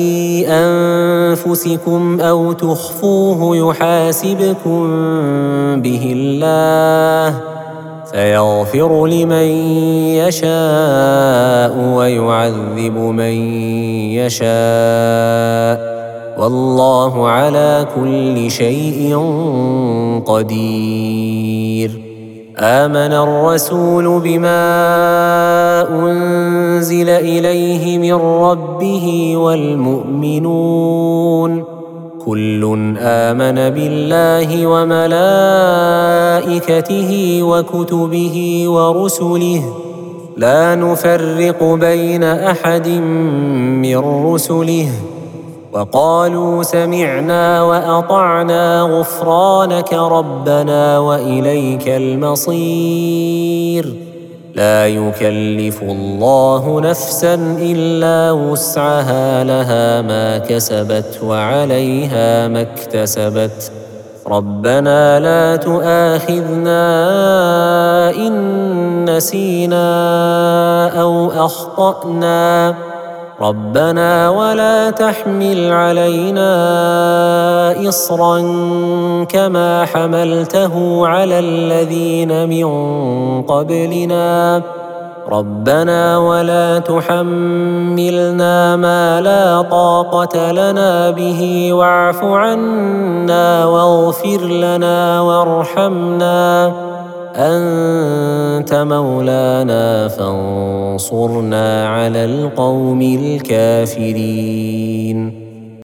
أنفسكم أو تخفوه يحاسبكم به الله فيغفر لمن يشاء ويعذب من يشاء والله على كل شيء قدير. آمن الرسول بما أنزل إليه من ربه والمؤمنون كل آمن بالله وملائكته وكتبه ورسله لا نفرق بين أحد من رسله وقالوا سمعنا وأطعنا غفرانك ربنا وإليك المصير. لا يكلف الله نفسا إلا وسعها لها ما كسبت وعليها ما اكتسبت ربنا لا تؤاخذنا إن نسينا أو أخطأنا ربنا ولا تحمل علينا إصرا كما حملته على الذين من قبلنا ربنا ولا تحملنا ما لا طاقة لنا به واعف عنا واغفر لنا وارحمنا أنت مولانا فانصرنا على القوم الكافرين.